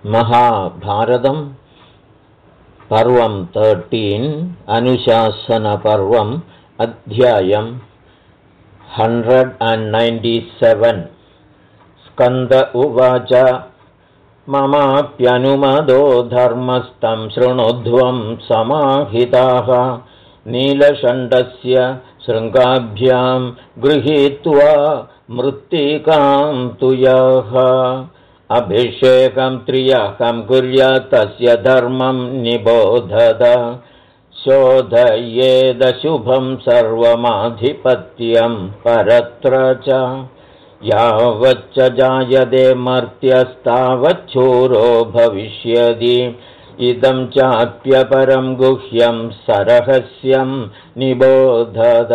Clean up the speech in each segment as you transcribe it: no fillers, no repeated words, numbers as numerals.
महाभारतं पर्वं 13 अनुशासनपर्वम् अध्यायं 197 स्कन्द उवाच ममाप्यनुमदो धर्मस्तं शृणुध्वं समाहिताः नीलषण्डस्य शृङ्गाभ्यां गृहीत्वा मृत्तिकां तु यः अभिषेकं त्रियाकं कुर्यात् तस्य धर्मं निबोधत शोधयेदशुभं सर्वमाधिपत्यं परत्र च यावच्च जायते मर्त्यस्तावच्छूरो भविष्यति इदं चाप्यपरं गुह्यं सरहस्यं निबोधत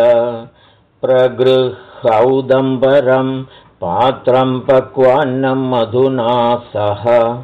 प्रगृह्यौदम्बरं पात्रं पक्वान्नं मधुना सह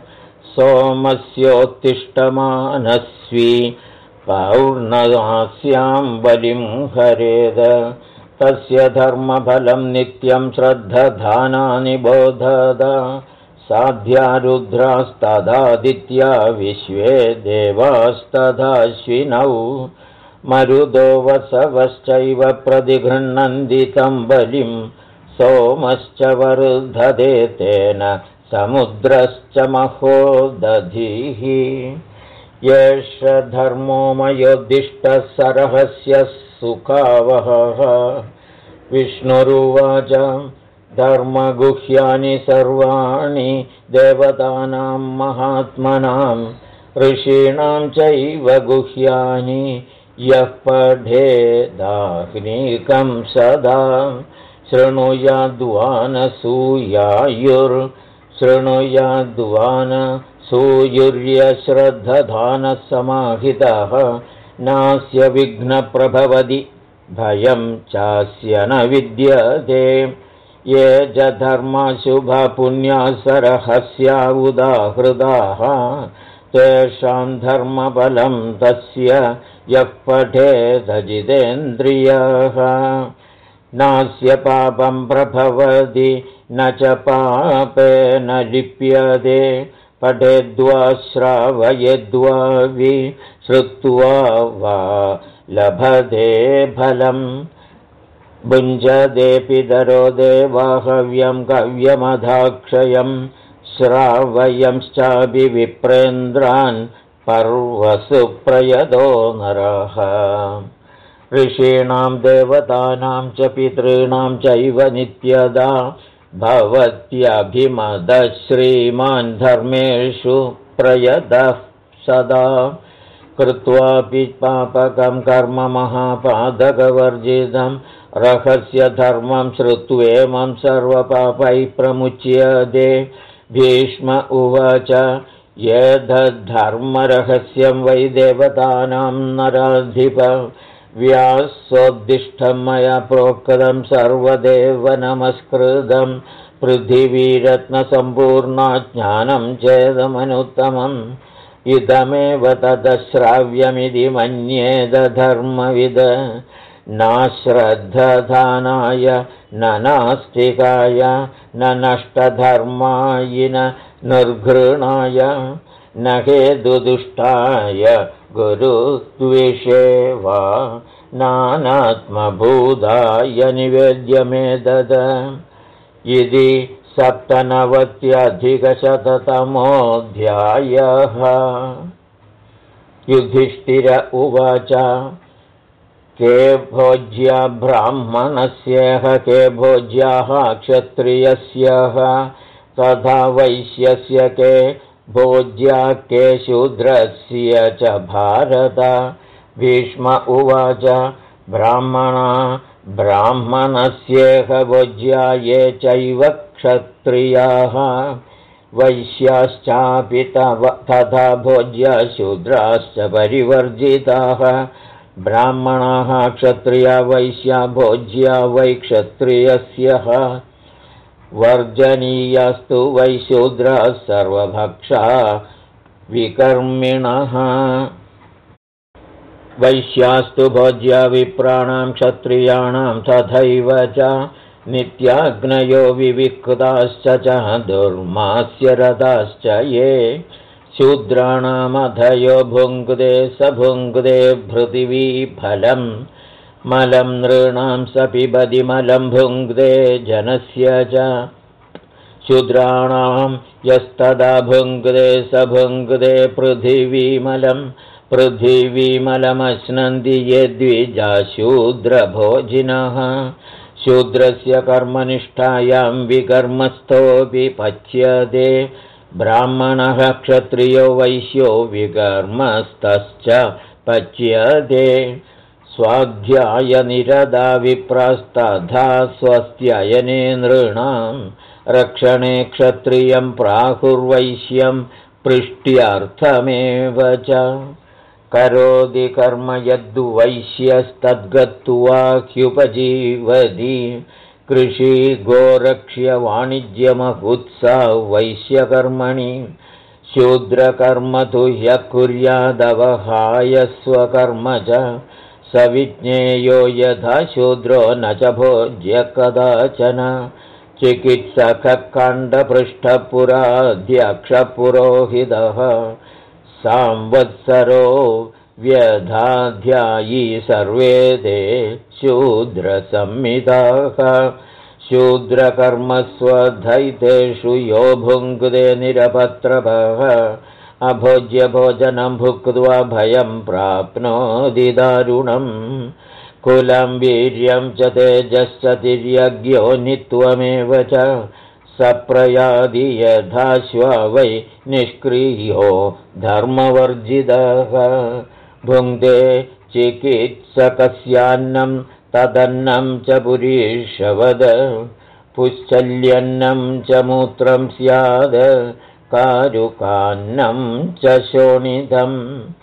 सोमस्योत्तिष्ठमानस्वी पौर्णमास्यां बलिं हरेद तस्य धर्मफलं नित्यं श्रद्धधाना निबोधत साध्या रुद्रास्तदादित्या विश्वे देवास्तदाश्विनौ मरुदो वसवश्चैव प्रतिगृह्णन्ति तं बलिं सोमश्च वर्धते तेन समुद्रश्च महोदधिः एष धर्मो मयोद्दिष्टः सरहस्य सुखावहः विष्णुरुवाच धर्मगुह्यानि सर्वाणि देवतानां महात्मनां ऋषीणां चैव गुह्यानि यः पठेदाह्निकं सदा शृणुयाद्वानसूयुर्यश्रद्धधानः समाहितः नास्य विघ्नप्रभवति भयं चास्य न विद्यते ये च धर्माशुभा पुण्या सरहस्या उदाहृताः तेषां धर्मफलं तस्य यः पठेदजितेन्द्रियः नास्य पापं प्रभवति न च पापेन लिप्यते पठेद्वा श्रावयेद्वा श्रुत्वा वा लभते फलम् भुञ्जते पितरो देवाहव्यं कव्यमधाक्षयं श्रावयंश्चापि विप्रेन्द्रान् पर्वसु प्रयदो नरः ऋषीणां देवतानां च पितॄणां चैव नित्यदा भवत्यभिमदः श्रीमान् धर्मेषु प्रयदः सदा कृत्वापि पापकं कर्म महापादकवर्जितं रहस्य धर्मं श्रुत्वेमं सर्वपापैः प्रमुच्यते भीष्म उवाच एतद्धर्मरहस्यं वै देवतानां नराधिप व्यासोद्दिष्टं मया प्रोक्तं सर्वदेव नमस्कृतं पृथिवीरत्नसम्पूर्णा ज्ञानं चेदमनुत्तमम् इदमेव तदश्राव्यमिति मन्येद धर्मविद नाश्रद्धधानाय न नास्तिकाय न नष्टधर्मायिन निर्घृणाय न हेतुदुष्टाय गुरुद्विषे वा नानात्मभूताय निवेद्यमेतद इति 97-अधिकशततमोऽध्यायः युधिष्ठिर उवाच के भोज्या ब्राह्मणस्यः के भोज्याः क्षत्रियस्यः तथा वैश्यस्य के भोज्या के शूद्रस्य च भारत भीष्म उवाच ब्राह्मणस्येह भोज्या ये चैव क्षत्रियाः वैश्याश्चापि तथा भोज्या शूद्राश्च परिवर्जिताः ब्राह्मणाः क्षत्रिया वैश्या भोज्या वै क्षत्रियस्यः वर्जनीयास्तु वै शूद्राः सर्वभक्षा विकर्मिणः वैश्यास्तु भोज्या विप्राणां क्षत्रियाणां तथैव च नित्याग्नयो विविक्ताश्च दुर्मास्यरथाश्च ये शूद्राणामधयो भुङ्क्ते स भुङ्क्ते पृथिवीफलम् मलं नृणां स पिबति मलं भुङ्क्ते जनस्य च शूद्राणां यस्तदा भुङ्क्ते स भुङ्क्ते पृथिवीमलं पृथिवीमलमश्नन्ति ये द्विजा शूद्रभोजिनः शूद्रस्य कर्मनिष्ठायां विकर्मस्थोऽपि पच्यते ब्राह्मणः क्षत्रियो वैश्यो विकर्मस्तश्च पच्यते स्वाध्यायनिरता विप्रास्तथा स्वस्त्ययने नृणां रक्षणे क्षत्रियं प्राहुर्वैश्यं पृष्ट्यर्थमेव च करोति कर्म यद्दु वैश्यस्तद्गत्वा ह्युपजीवति कृषि गोरक्ष्य वाणिज्यमहुत्सा वैश्यकर्मणि शूद्रकर्म तु ह्यः कुर्यादवहाय स्वकर्म च स विज्ञेयो यथा शूद्रो न च भोज्य कदाचन चिकित्सकः खण्डपृष्ठपुराध्यक्षपुरोहितः संवत्सरो व्यधाध्यायी सर्वे ते शूद्रसंहिताः शूद्रकर्मस्वधैतेषु यो भुङ्क्ते निरपत्रपः अभोज्यभोजनं भुक्त्वा भयं प्राप्नोति दारुणम् कुलं वीर्यं च तेजश्च तिर्यज्ञो नित्वमेव च सप्रयादि यथाश्वा वै निष्क्रियो धर्मवर्जितः भुङ्क्ते चिकित्सकस्यान्नं तदन्नं च पुरीशवद पुश्चल्यन्नं च मूत्रं स्याद कारुकान्नं च शोणितम्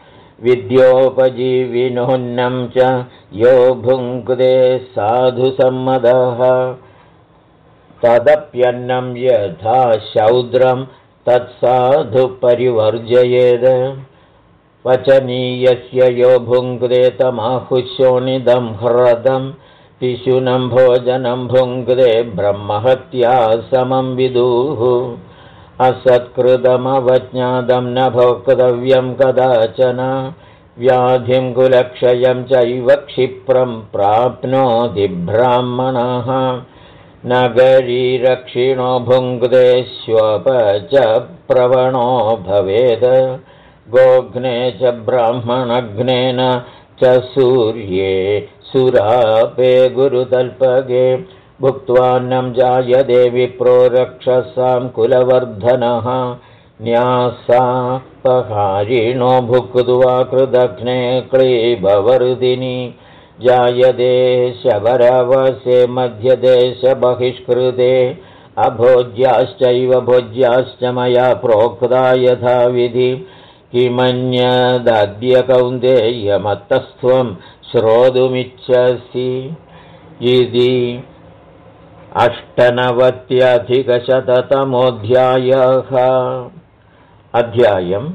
विद्योपजीविनोन्नं च यो भुङ्क्ते साधुसम्मतः तदप्यन्नं यथा शौद्रं तत्साधु परिवर्जयेत् वचनीयस्य यो भुङ्क्ते तमाहुशोणितं ह्रदं पिशुनं भोजनं भुङ्क्ते ब्रह्महत्या समं विदुः असत्कृतमवज्ञातं न भोक्तव्यं कदाचन व्याधिं कुलक्षयं चैव क्षिप्रं प्राप्नोति ब्राह्मणः नगरीरक्षिणो भुङ्क्ते श्वप च प्रवणो भवेत् गोघ्ने च ब्राह्मणघ्नेन च सूर्ये सुरापे गुरुतल्पगे भुक्त्वान्नं जायते विप्रो रक्षसां कुलवर्धनः न्यासापहारिणो भुक्त्वा कृदघ्ने क्लीबवर्धिनी जायते शबरवसे मध्यदेशबहिष्कृते अभोज्याश्चैव भोज्याश्च मया प्रोक्ता यथाविधि किमन्यदद्य कौन्तेयमत्तस्त्वं श्रोतुमिच्छसि इति 98-अधिकशततमोऽध्यायः अध्यायम्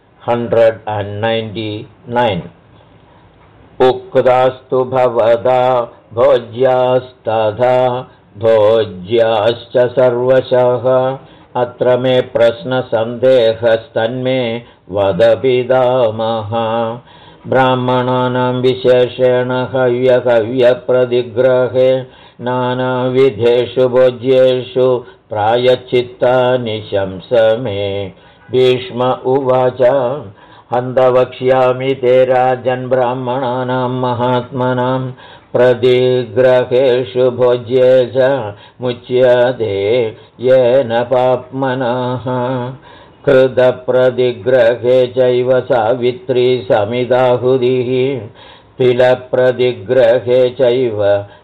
199 उक्तास्तु भवता भोज्यास्तथा भोज्याश्च सर्वशः अत्र मे प्रश्नसन्देहस्तन्मे वद पितामह ब्राह्मणानां विशेषेण हव्यकव्यप्रतिग्रहे नानाविधेषु भोज्येषु प्रायश्चित्तानि शंसमे भीष्म उवाच हन्तवक्ष्यामि ते राजन् ब्राह्मणानां महात्मनां प्रतिग्रहेषु भोज्ये च मुच्यते येन पाप्मनः कृतप्रतिग्रहे चैव सावित्री समिदाहुतिः तिलप्रतिग्रहे चैव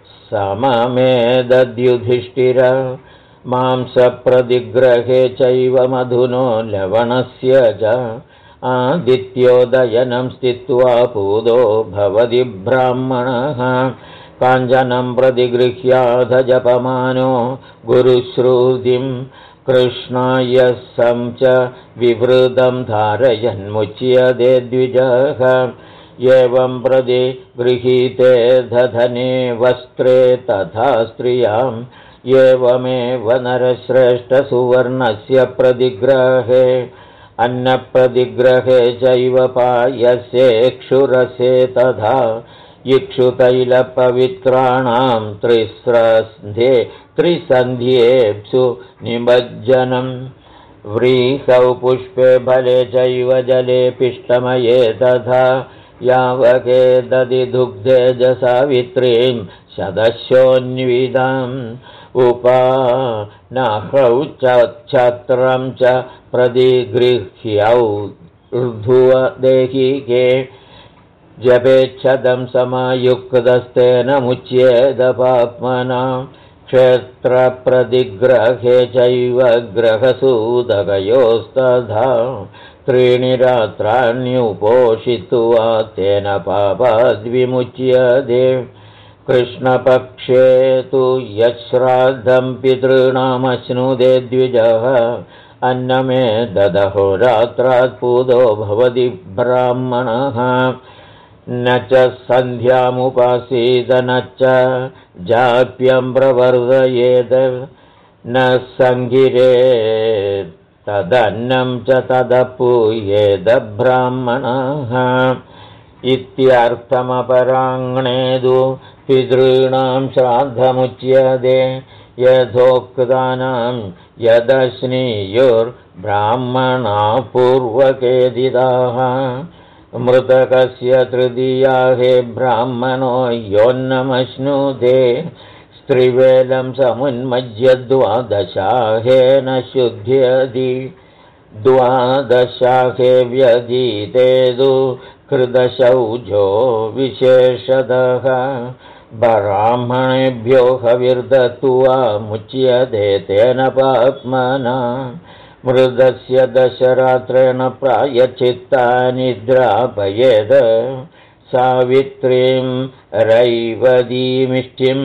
सममेदद्युधिष्ठिर मांसप्रतिग्रहे चैव मधुनो लवणस्य च आदित्योदयनं स्थित्वा पूतो भवति ब्राह्मणः काञ्चनं प्रतिगृह्याथ जपमानो गुरुश्रुतिं कृष्णाय सं च विवृतं धारयन्मुच्यते द्विजः एवं प्रति गृहीते दधने वस्त्रे तथा स्त्रियाम् एवमेव नरश्रेष्ठसुवर्णस्य प्रतिग्रहे अन्नप्रतिग्रहे चैव पायस्येक्षुरसे तथा इक्षुतैलपवित्राणां त्रिसन्ध्येप्सु निमज्जनम् व्रीहौ पुष्पे फले चैव जले पिष्टमये तथा यावके दधिदुग्धे सावित्रीं शतशोऽन्विताम् उपानाहौ च छत्रं च प्रतिगृह्यौ ऊर्ध्वदेहिके जपेच्छदं समायुक्तस्तेन मुच्येद पाप्मना क्षेत्रप्रतिग्रहे चैव ग्रहसूदकयोस्तथा त्रीणि रात्राण्युपोषित्वा तेन पापाद्विमुच्यते कृष्णपक्षे तु यश्राद्धं पितॄणामश्नुदे द्विजः अन्नमे ददहो रात्रात् पूतो भवति ब्राह्मणः न च सन्ध्यामुपासीद न च जाप्यं प्रवर्धयेत् न सङ्गिरेत् तदन्नं च तदपूयेद ब्राह्मणः इत्यर्थमपराङ्गणेदु पितॄणां श्राद्धमुच्यते यथोक्तानां यदश्नीयुर्ब्राह्मणा पूर्वकेदिताः मृतकस्य तृतीयाहे ब्राह्मणो योन्नमश्नुते स्त्रिवेलं समुन्मज्य द्वादशाहेन शुध्यति द्वादशाहे व्यधीतेदु कृतशौचो विशेषतः ब्राह्मणेभ्यो हविर्दत्त्वा मुच्यते तेन पाप्मना मृदस्य दशरात्रेण प्रायश्चित्तानिद्रापयेद सावित्रीं रैवतीमिष्टिं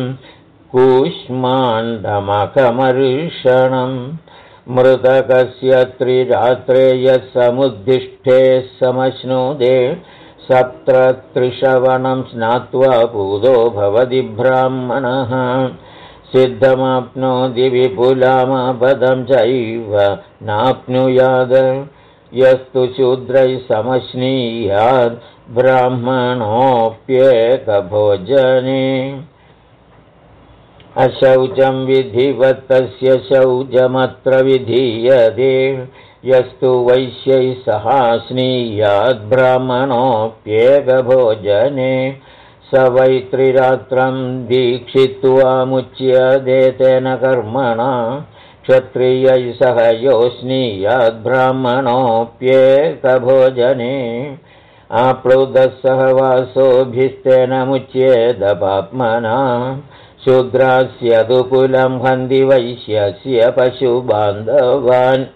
कूष्माण्डमखमर्षणम् मृतकस्य त्रिरात्रे यः समुद्दिष्टे समश्नुते सत्रत्रिश्रवणं स्नात्वा पूतो भवति ब्राह्मणः सिद्धमाप्नोति विपुलामापदं चैव नाप्नुयात् यस्तु शूद्रैः समश्नीयात् ब्राह्मणोऽप्येकभोजने अशौचं विधिवत्तस्य शौचमत्र विधीयते यस्तु वैश्यैः सह स्नीयात् ब्राह्मणोऽप्येकभोजने स वै त्रिरात्रं दीक्षित्वा मुच्यते तेन कर्मणा क्षत्रियैः सह यो स्नीयात् ब्राह्मणोऽप्येकभोजने आप्लुतः सहवासोभिस्तेन मुच्येद पाप्मना शूद्रास्य तु कुलं हन्ति वैश्यस्य पशुबान्धवान्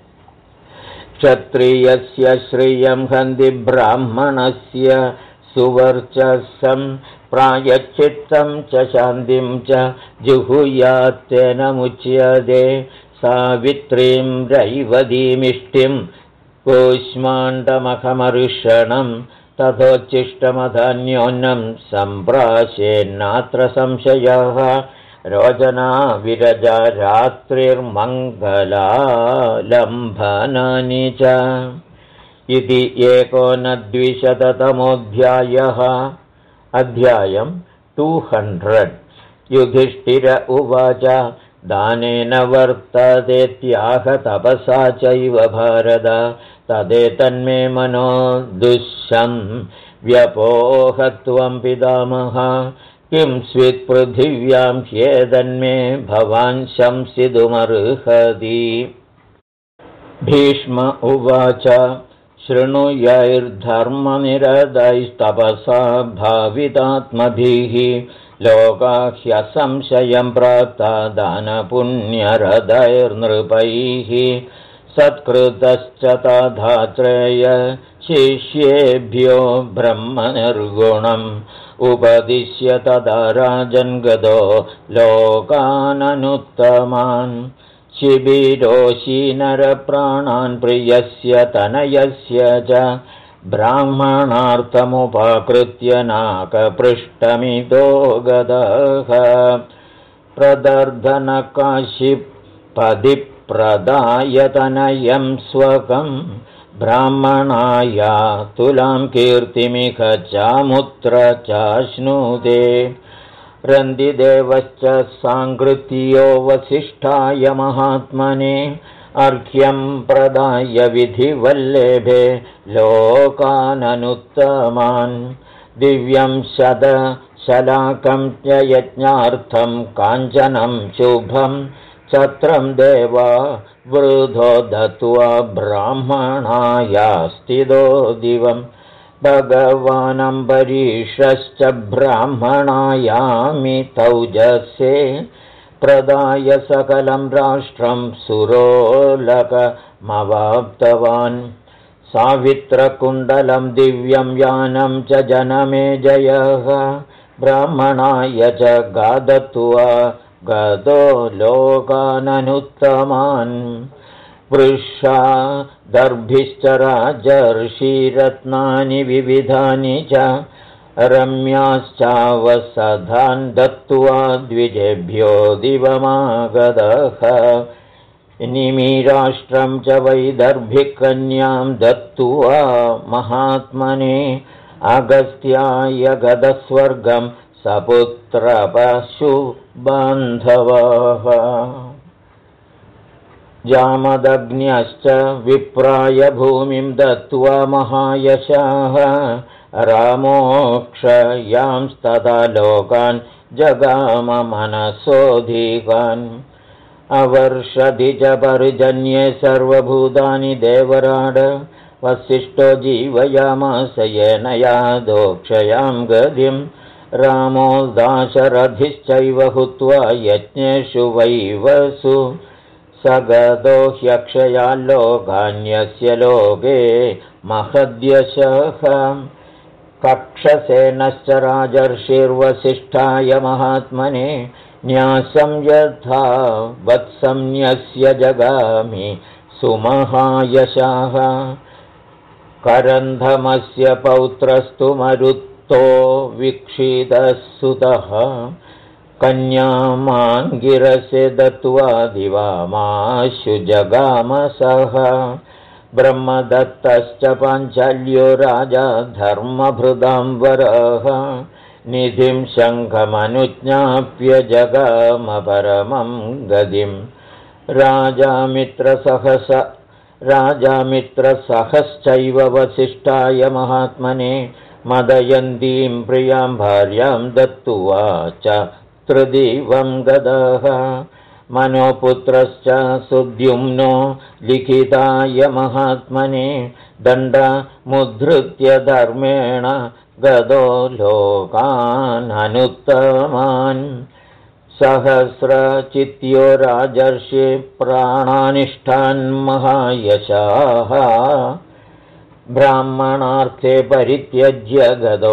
क्षत्रियस्य श्रियं हन्ति ब्राह्मणस्य सुवर्चसं प्रायश्चित्तं च शान्तिं च जुहुयात्तेन मुच्यते सावित्रीं रैवतीमिष्टिं कूष्माण्डमखमर्षणं तथोच्चिष्टमधान्योन्नं सम्प्राशेन्नात्र संशयः रोचना विरजा रात्रिर्मङ्गलालम्भनानि च इति 1920तमोऽध्यायः अध्यायं 200 युधिष्ठिर उवाच दानेन वर्ततेत्याह तपसा चैव भारत तदेतन्मे मनो दुःशं व्यपोहत्वं पितामह किं स्वित्पृथिव्यां ह्येदन्मे भवान् शंसितुमर्हति भीष्म उवाच शृणुयैर्धर्मनिरतैस्तपसा भावितात्मभिः लोकाह्यसंशयं प्राप्ता दानपुण्यरदैर्नृपैः सत्कृतश्च तथाश्रेय शिष्येभ्यो ब्रह्मनिर्गुणम् उपदिश्य तदा राजन्गतो लोकाननुत्तमान् शिबिरोषि नरप्राणान् प्रियस्य तनयस्य च ब्राह्मणार्थमुपाकृत्य नाकपृष्ठमितो गदः प्रदर्धनकाशिपदिप्रदायतनयं स्वकं ब्राह्मणाया तुलां कीर्तिमिह चामुत्र चाश्नुते रन्दिदेवश्च सांकृत्यो वसिष्ठाय महात्मने अर्घ्यं प्रदाय विधिवल्लेभे लोकाननुत्तमान् दिव्यं शलाकं च यज्ञार्थं काञ्चनं शुभं छत्रं देवा वृधो दत्त्वा ब्राह्मणायास्तिदो दिवम् भगवानम्बरीषश्च ब्राह्मणायामि तौजसे प्रदाय सकलं राष्ट्रं सुरोलकमवाप्तवान् सावित्रकुण्डलं दिव्यं यानं च जनमे जयः ब्राह्मणाय च गादत्वा गदो लोकाननुत्तमान् वृषा दर्भिश्च राजर्षिरत्नानि विविधानि च रम्याश्चावसधान् दत्त्वा द्विजेभ्यो दिवमागतः निमिराष्ट्रं च वैदर्भिकन्यां दत्त्वा महात्मने अगस्त्याय गदस्वर्गं सपुत्रपशुबान्धवः जामदग्न्यश्च विप्राय भूमिं दत्त्वा महायशाः रामोक्षयांस्तदा लोकान् जगाम मनसोऽधिकान् अवर्षधि च पर्जन्ये सर्वभूतानि देवराड वसिष्ठो जीवयामास येन यादोक्षयां गतिं रामो दाशरथिश्चैव हुत्वा यज्ञेषु वैवसु सगदो ह्यक्षयाल्लोकान्यस्य लोके महद्यशः कक्षसेनश्च राजर्षिर्वसिष्ठाय महात्मने न्यासं यथा वत्संन्यस्य जगामि सुमहायशाः करन्धमस्य पौत्रस्तु मरुत्तो वीक्षितः सुतः कन्यामाङ्गिरसे दत्त्वा दिवामाशु जगामसः ब्रह्मदत्तश्च पाञ्चाल्यो राजा धर्मभृदाम्बरः निधिं शङ्खमनुज्ञाप्य जगाम परमं गतिं राजामित्रसहश्चैव वसिष्ठाय महात्मने मदयन्तीं प्रियां भार्यां दत्त्वा च त्रिदिवं गदः मनोपुत्रश्च सुद्युम्नो लिखिताय महात्मने दण्डमुद्धृत्य धर्मेण गदो लोकाननुत्तमान् सहस्रचित्यो राजर्षि प्राणानिष्ठान् महायशाः ब्राह्मणार्थे परित्यज्य गदो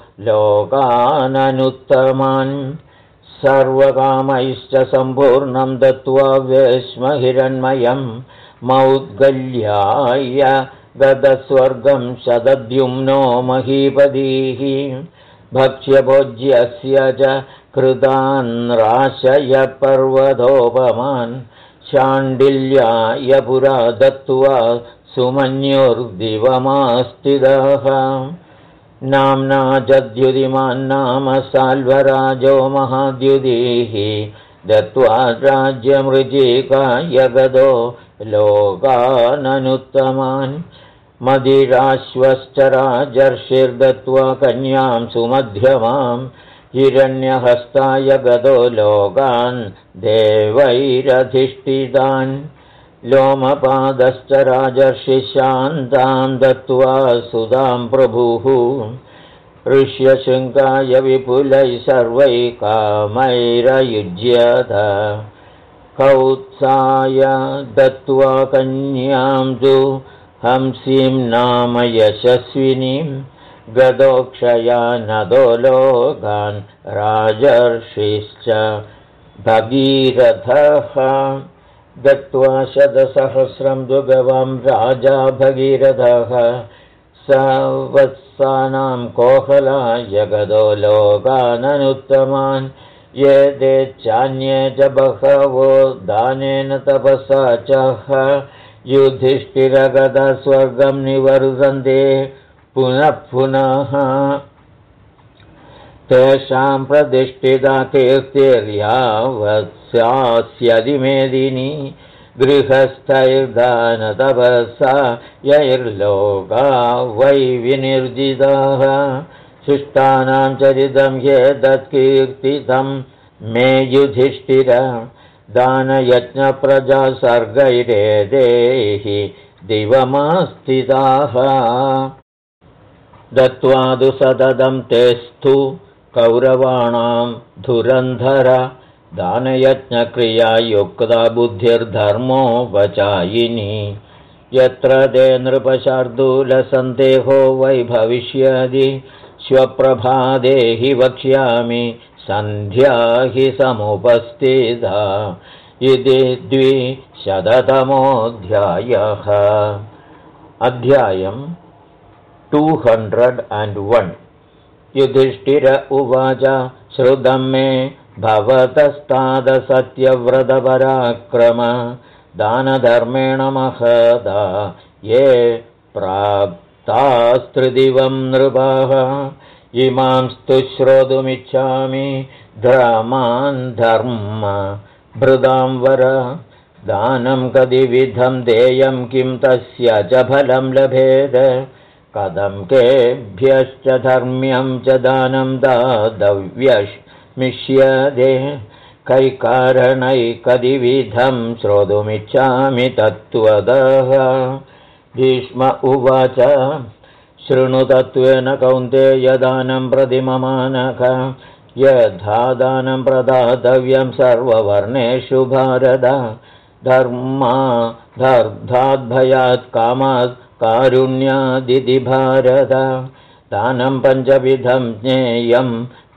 लोकाननुत्तमान् सर्वकामैश्च सम्पूर्णं दत्त्वा वेश्महिरण्मयं मौद्गल्याय गदस्वर्गं शतद्युम्नो महीपतिः भक्ष्यभोज्यस्य च कृतान् राशय पर्वतोपमान् शाण्डिल्याय पुरा दत्त्वा सुमन्युर्दिवमास्तिदः नाम्ना जद्युतिमान्नाम साल्वराजो महाद्युतिः दत्त्वा राज्यमृजिकाय गदो लोकाननुत्तमान् मदिराश्वश्च राजर्षिर्दत्त्वा कन्यां सुमध्यमां हिरण्यहस्ताय गदो लोकान् देवैरधिष्ठितान् लोमपादश्च राजर्षिशान्तां दत्त्वा सुधां प्रभुः ऋष्यशृङ्गाय विपुलैः सर्वैः कामैरयुज्यत कौत्साय दत्त्वा कन्यां तु हंसीं नाम यशस्विनीं गदोक्षया नदो लोकान् राजर्षिश्च भगीरथः दत्त्वा 100,000 दुगवं राजा भगीरथः वत्सानां कोहलाय गदो लोकाननुत्तमान् ये चान्ये च बहवो दानेन तपसा चः युधिष्ठिरगदा स्वर्गं निवर्तन्ते पुनः पुनः तेषां प्रतिष्ठिता कीर्तिर्यावत्स्यास्यदि मेदिनी गृहस्थैर्दानतपसा यैर्लोका वै विनिर्जिताः शिष्टानां चरितं ह्येतत्कीर्तितं मे युधिष्ठिर दानयज्ञप्रजासर्गैरेदेहि दिवमास्थिताः दत्त्वादु सततं तेस्तु कौरवाणां धुरन्धर दानयज्ञक्रिया युक्ता बुद्धिर्धर्मोपचायिनी यत्र ते नृपशार्दूलसन्देहो वै भविष्यति श्वप्रभाते हि वक्ष्यामि सन्ध्या हि समुपस्थिता इति 200तमोऽध्यायः अध्यायम् 201 युधिष्ठिर उवाच श्रुतं मे भवतस्तादसत्यव्रतपराक्रम दानधर्मेण महदा ये प्राप्तास्त्रिदिवं नृपाः इमांस्तु श्रोतुमिच्छामि धर्मान् धर्म भृदां वर दानं कतिविधं देयं किं तस्य च फलं लभेद कथं केभ्यश्च धर्म्यं च दानं दातव्यमिष्यते कैकारणैकदिविधं श्रोतुमिच्छामि तत्त्वतः भीष्म उवाच शृणु तत्त्वेन कौन्तेय दानं प्रतिममानक यथा दानं प्रदातव्यं सर्ववर्णेषु भारत धर्मादर्थाद्भयात् कामात् कारुण्यादिति भारत दानं पञ्चविधं ज्ञेयं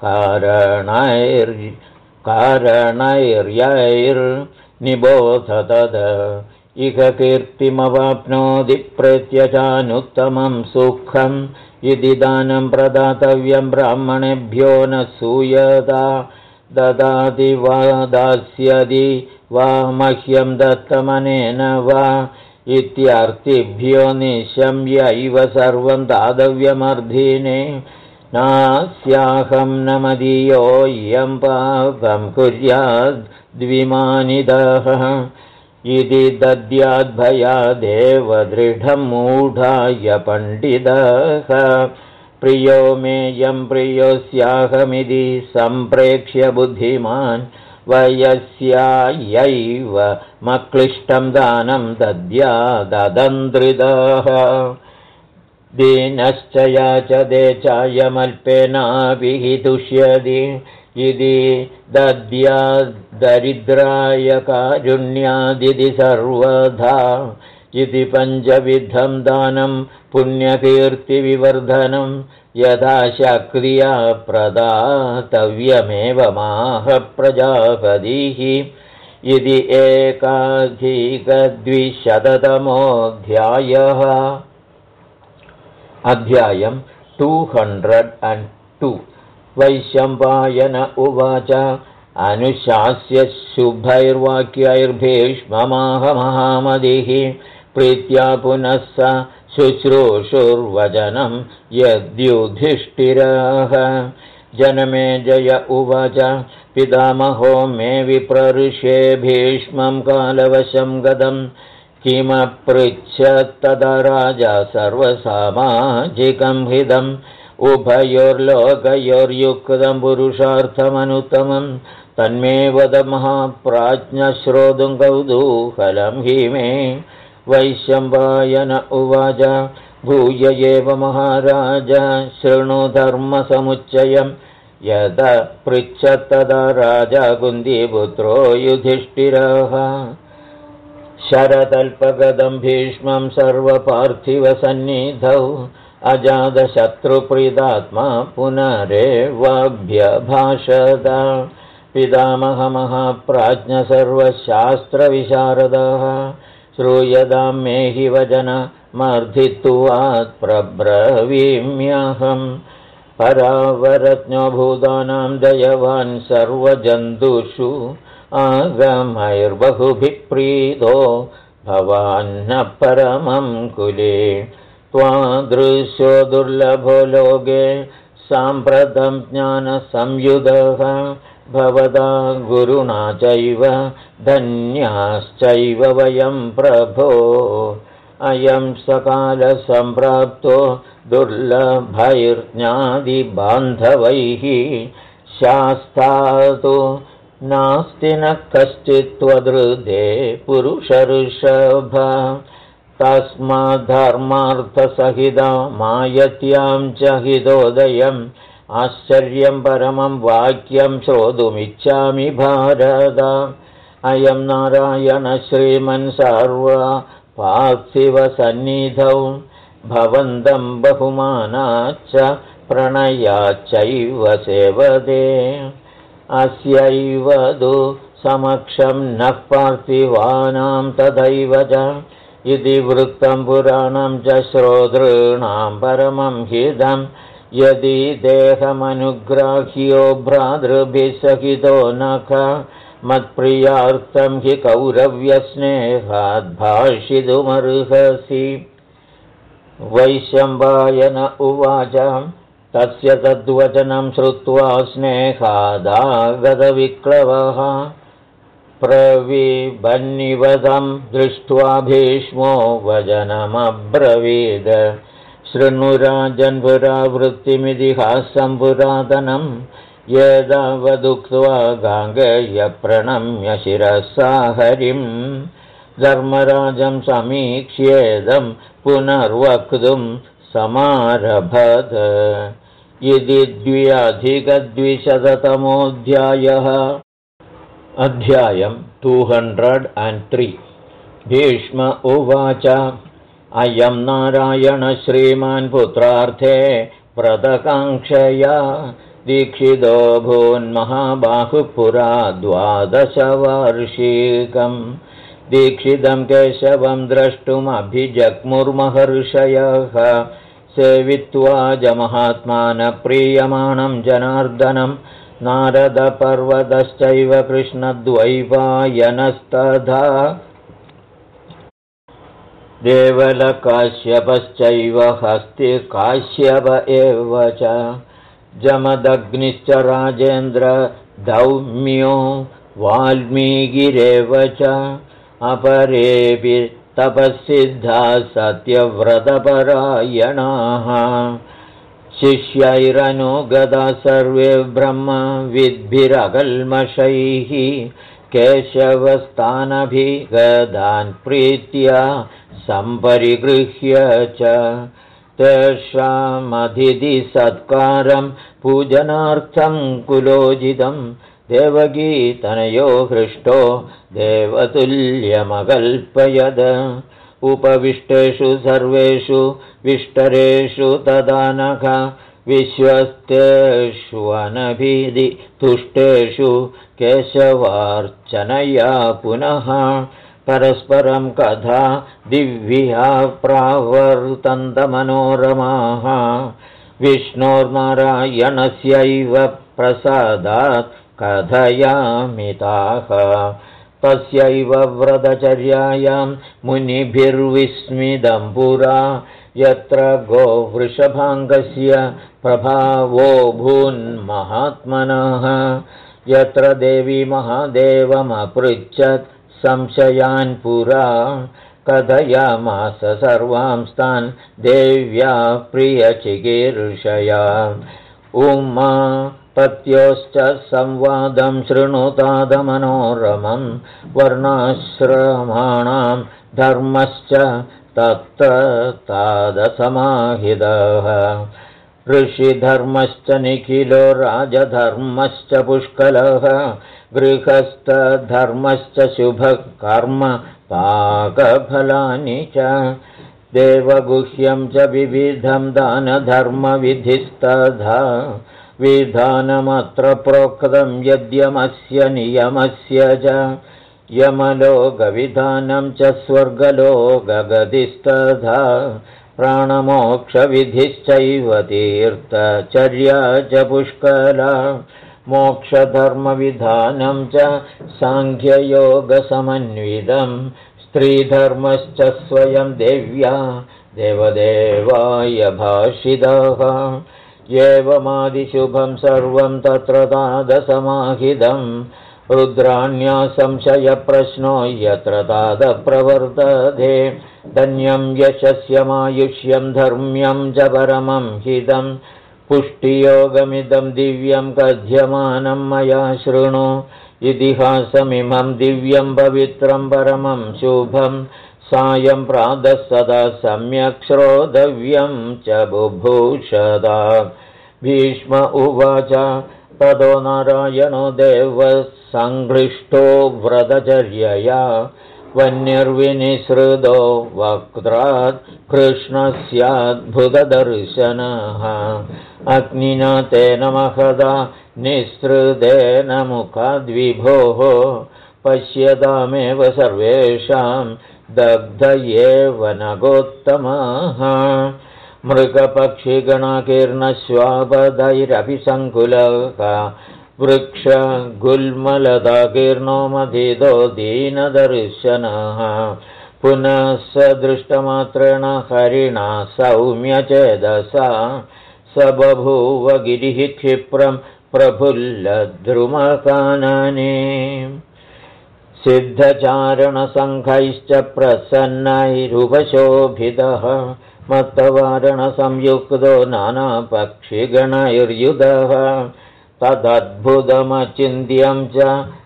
कारणैर्यैर्निबोध तद इह कीर्तिमवाप्नोति प्रेत्यचानुत्तमं सुखम् इति दानं प्रदातव्यं ब्राह्मणेभ्यो न सूयता ददाति वा दास्यति वा मह्यं दत्तमनेन वा इत्यर्थिभ्यो निशम्यैव सर्वं दातव्यमर्धिने नास्याहं न मदीयोऽयं पापं कुर्याद्विमानिदः इति दद्याद्भयादेव दृढं मूढाय पण्डितः प्रियो मेयं प्रियोऽस्याहमिति सम्प्रेक्ष्य बुद्धिमान् वयस्यायैव मक्लिष्टं दानं दद्याददन्द्रितः दीनश्च याचते चायमल्पेनापि हि तुष्यति इति दद्यादरिद्राय कारुण्यादिति सर्वधा इति पञ्चविधं दानं पुण्यकीर्तिविवर्धनं यथा शक्रिया प्रदातव्यमेवमाह प्रजापतिः इति 1,200तमोऽध्यायः अध्यायम् 202 वैशम्पायन उवाच अनुशास्य शुभैर्वाक्यैर्भीष्ममाह प्रीत्या पुनः स शुश्रूषुर्वचनं यद्युधिष्ठिरः जनमेजय उवाच पितामहो मे विप्रऋषे भीष्मं कालवशं गतं किमपृच्छत्तदा राजा सर्वसामाजिकं हृदम् उभयोर्लोकयोर्युक्तं पुरुषार्थमनुत्तमं तन्मे वद महाप्राज्ञश्रोतुं कौतूहलं हि मे वैशम्पायन उवाच भूय एव महाराज शृणु धर्मसमुच्चयं यद पृच्छत्तदा राजा कुन्तीपुत्रो युधिष्ठिरः शरतल्पगदं भीष्मं सर्वपार्थिवसन्निधौ अजातशत्रुप्रीतात्मा पुनरेवाभ्यभाषत पितामहमहाप्राज्ञ सर्वशास्त्रविशारदः श्रूयतां मे हि वचनमर्धित्वात् प्रब्रवीम्यहम् परावरज्ञो भूतानां दयवान् सर्वजन्तुषु आगमैर्बहुभिः प्रीतो भवान्न परमं कुले त्वादृशो दुर्लभो लोके साम्प्रतं ज्ञानसंयुधः भवदा गुरुणा चैव धन्याश्चैव वयं प्रभो अयं सकालसम्प्राप्तो दुर्लभैर्ज्ञादिबान्धवैः शास्तातु नास्ति न कश्चित् त्वदृदे पुरुषऋषभ तस्माद्धर्मार्थसहितमायत्यां च हितोदयम् आश्चर्यं परमं वाक्यं श्रोतुमिच्छामि भारत अयं नारायण श्रीमन् सर्वा पार्थिवसन्निधौ भवन्तं बहुमानाच्च प्रणयाच्चैव सेवते अस्यैव तु समक्षं नः पार्थिवानां तथैव च इति वृत्तं पुराणं च श्रोतॄणां परमं हितं यदि देहमनुग्राह्यो भ्रातृभिः सहितो नख मत्प्रियार्थं हि कौरव्यस्नेहाद्भाषितुमर्हसि वैशम्पायन उवाच तस्य तद्वचनं श्रुत्वा स्नेहादागतविक्लवः प्रविबन्निवदं दृष्ट्वा भीष्मो वचनमब्रवीद शृणुराजन् पुरावृत्तिमितिहासं पुरातनं यदावदुक्त्वा गाङ्गेय प्रणम्य शिरसा हरिं धर्मराजं समीक्ष्येदं पुनर्वक्तुं समारभत इति 2,200तमोऽध्यायः अध्यायं 203 भीष्म उवाच अयं नारायण श्रीमान् पुत्रार्थे व्रतकाङ्क्षया दीक्षितो भून्महाबाहुपुरा 12 दीक्षितं केशवं द्रष्टुमभिजग्मुर्महर्षयः सेवित्वा च महात्मानः प्रीयमाणं जनार्दनं नारदपर्वतश्चैव कृष्णद्वैपायनस्तथा देवलकाश्यपश्चैव हस्तिकाश्यप एव च जमदग्निश्च राजेन्द्र दौम्यो वाल्मीकिरेव च अपरेऽपि तपःसिद्धा सत्यव्रतपरायणाः शिष्यैरनुगता सर्वे ब्रह्मविद्भिरकल्मषैः केशवस्थानभिगतान् प्रीत्या सम्परिगृह्य च तेषामतिथिसत्कारं पूजनार्थं कुलोजितं देवकीतनयो हृष्टो देवतुल्यमकल्पयद उपविष्टेषु सर्वेषु विष्टरेषु तदानघ विश्वस्तेष्वनभिदितुष्टेषु केशवार्चनया पुनः परस्परं कथा दिव्या प्रावर्तन्तमनोरमाः विष्णोर्नारायणस्यैव प्रसादात् कथयामि ताः तस्यैव व्रतचर्यायां मुनिभिर्विस्मितं पुरा यत्र गोवृषभाङ्गस्य प्रभावो भून्महात्मनः यत्र देवी महादेवमपृच्छत् संशयान् पुरा कथयामास सर्वांस्तान् देव्या प्रियचिकीर्षया उमा पत्योश्च संवादं शृणुतादमनोरमं वर्णाश्रमाणां धर्मश्च तत्र तादसमाहितः ऋषिधर्मश्च निखिलो राजधर्मश्च पुष्कलः गृहस्थधर्मश्च शुभकर्म पाकफलानि च देवगुह्यं च विविधं दानधर्मविधिस्तथा विधानमत्र प्रोक्तं यद्यमस्य नियमस्य च यमलोकविधानं च स्वर्गलोकगतिस्तथा प्राणमोक्षविधिश्चैव तीर्थचर्या च पुष्कला मोक्षधर्मविधानं च साङ्ख्ययोगसमन्वितं स्त्रीधर्मश्च स्वयं देव्या देवदेवाय भाषितः एवमादिशुभं सर्वं तत्र तादसमाहितं रुद्राण्या संशयप्रश्नो यत्र तादप्रवर्तते धन्यं यशस्यमायुष्यं धर्म्यं च परमं हितं पुष्टियोगमिदं दिव्यं कथ्यमानं मया शृणु इतिहासमिमं दिव्यं पवित्रं परमं शुभं सायं प्रातः सदा सम्यक् श्रोतव्यं च बुभूषदा भीष्म उवाच ततो नारायणो देवः संहृष्टो व्रतचर्यया वह्निर्विनिसृतो वक्त्रात् कृष्णस्याद्भुतदर्शनः अग्निना तेन महदा निःसृतेन मुखाद्विभोः पश्यतामेव सर्वेषां दग्ध एव नगोत्तमाः मृगपक्षिगणाकीर्णश्वापदैरपि सङ्कुलः वृक्षगुल्मलदाकीर्णो मथितो दीनदर्शनः पुनः स दृष्टमात्रेण हरिणा सौम्यचेदसा स बभूव गिरिः क्षिप्रं प्रफुल्लद्रुमकानने सिद्धचारणसङ्घैश्च प्रसन्नैरुपशोभितः मत्तवारणसंयुक्तो नानापक्षिगणैर्युधः तदद्भुतमचिन्त्यं च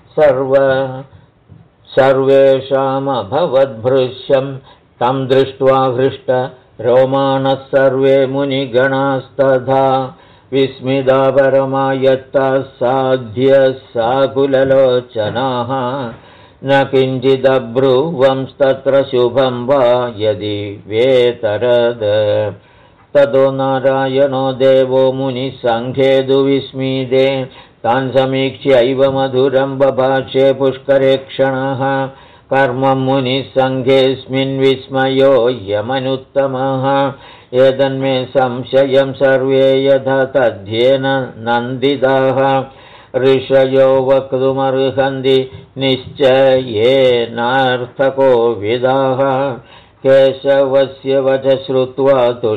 सर्वेषामभवद्भृश्यं तं दृष्ट्वा हृष्टरोमाणः सर्वे मुनिगणास्तथा विस्मिता परमायत्ताः साध्यः साकुललोचनाः न किञ्चिदब्रुवंस्तत्र शुभं वा यदि वेतरद ततो नारायणो देवो मुनिसङ्घेदु विस्मिते तान् समीक्ष्यैव मधुरं बभाषे पुष्करे क्षणः कर्मं मुनिसङ्घेऽस्मिन् विस्मयो यमनुत्तमः एतन्मे संशयं सर्वे यथा तद्ध्येन नन्दिताः ऋषयो वक्तुमर्हन्ति निश्चयेनार्थको विदाः केशवस्य वच श्रुत्वा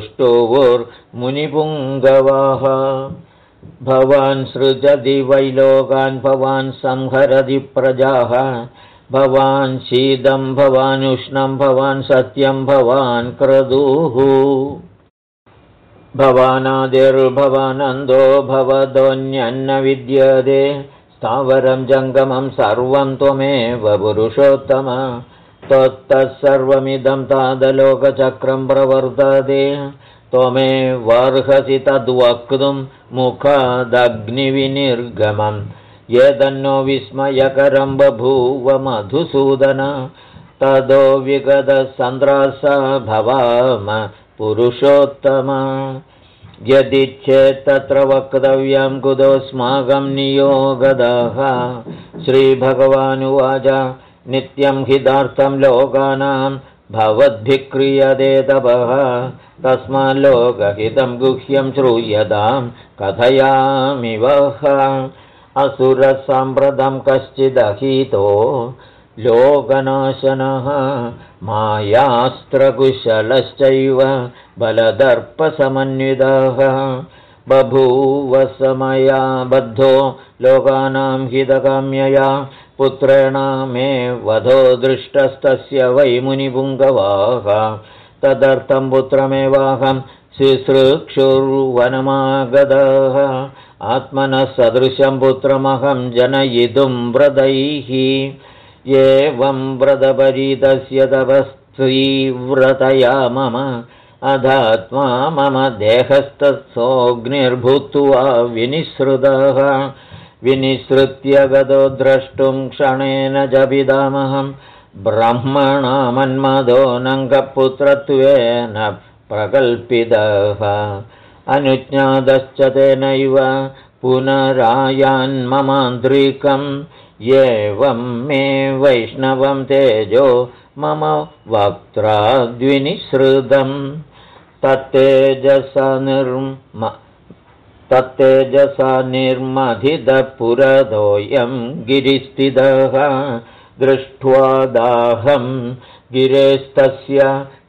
तुष्टुवुर्मुनिपुङ्गवाः भवान् सृजति वै लोकान् भवान् संहरति प्रजाः भवान् शीतं भवान् उष्णं भवान् सत्यं भवान् क्रतुः भवानादिर्भवानन्दो भवदोऽन्यन्न विद्यते स्थावरं जङ्गमं सर्वं त्वमेव पुरुषोत्तम तत्तत्सर्वमिदं तादलोकचक्रं प्रवर्तते त्वमेवार्हसि तद्वक्तुं मुखादग्निविनिर्गमम् एतन्नो विस्मयकरं बभूव मधुसूदन ततो विगतसन्द्रासा भवाम पुरुषोत्तम यदि चेत् तत्र वक्तव्यं कुतोऽस्माकं नियोगदः श्रीभगवानुवाच नित्यं हितार्थं लोकानां भवद्भिः क्रियते तपः तस्माल्लोकहितं गुह्यं श्रूयतां कथयामि वः असुरसाम्प्रतं कश्चिदहितो लोकनाशनः मायास्त्रकुशलश्चैव बलदर्पसमन्वितः बभूव समया बद्धो लोकानां हितकाम्यया पुत्रेण मे वधो दृष्टस्तस्य वै मुनिपुङ्गवाः तदर्थं पुत्रमेवाहं शुश्रूक्षुर्वनमागतः आत्मनः सदृशं पुत्रमहं जनयितुं व्रतैः एवं व्रतपरीतस्य तपस्तीव्रतया मम अधात्मा मम देहस्तत्सोऽग्निर्भूत्वा विनिसृतः विनिसृत्य गतो द्रष्टुं क्षणेन जपितामहं ब्रह्मणा मन्मदो नङ्गपुत्रत्वेन प्रकल्पितः अनुज्ञातश्च तेनैव पुनरायान्ममान्त्रिकं एवं मे वैष्णवं तेजो मम वक्त्राद्विनिसृतं तत्तेजसा निर्मथितः पुरतोऽयं गिरिस्थितः दृष्ट्वा दाहं गिरेस्तस्य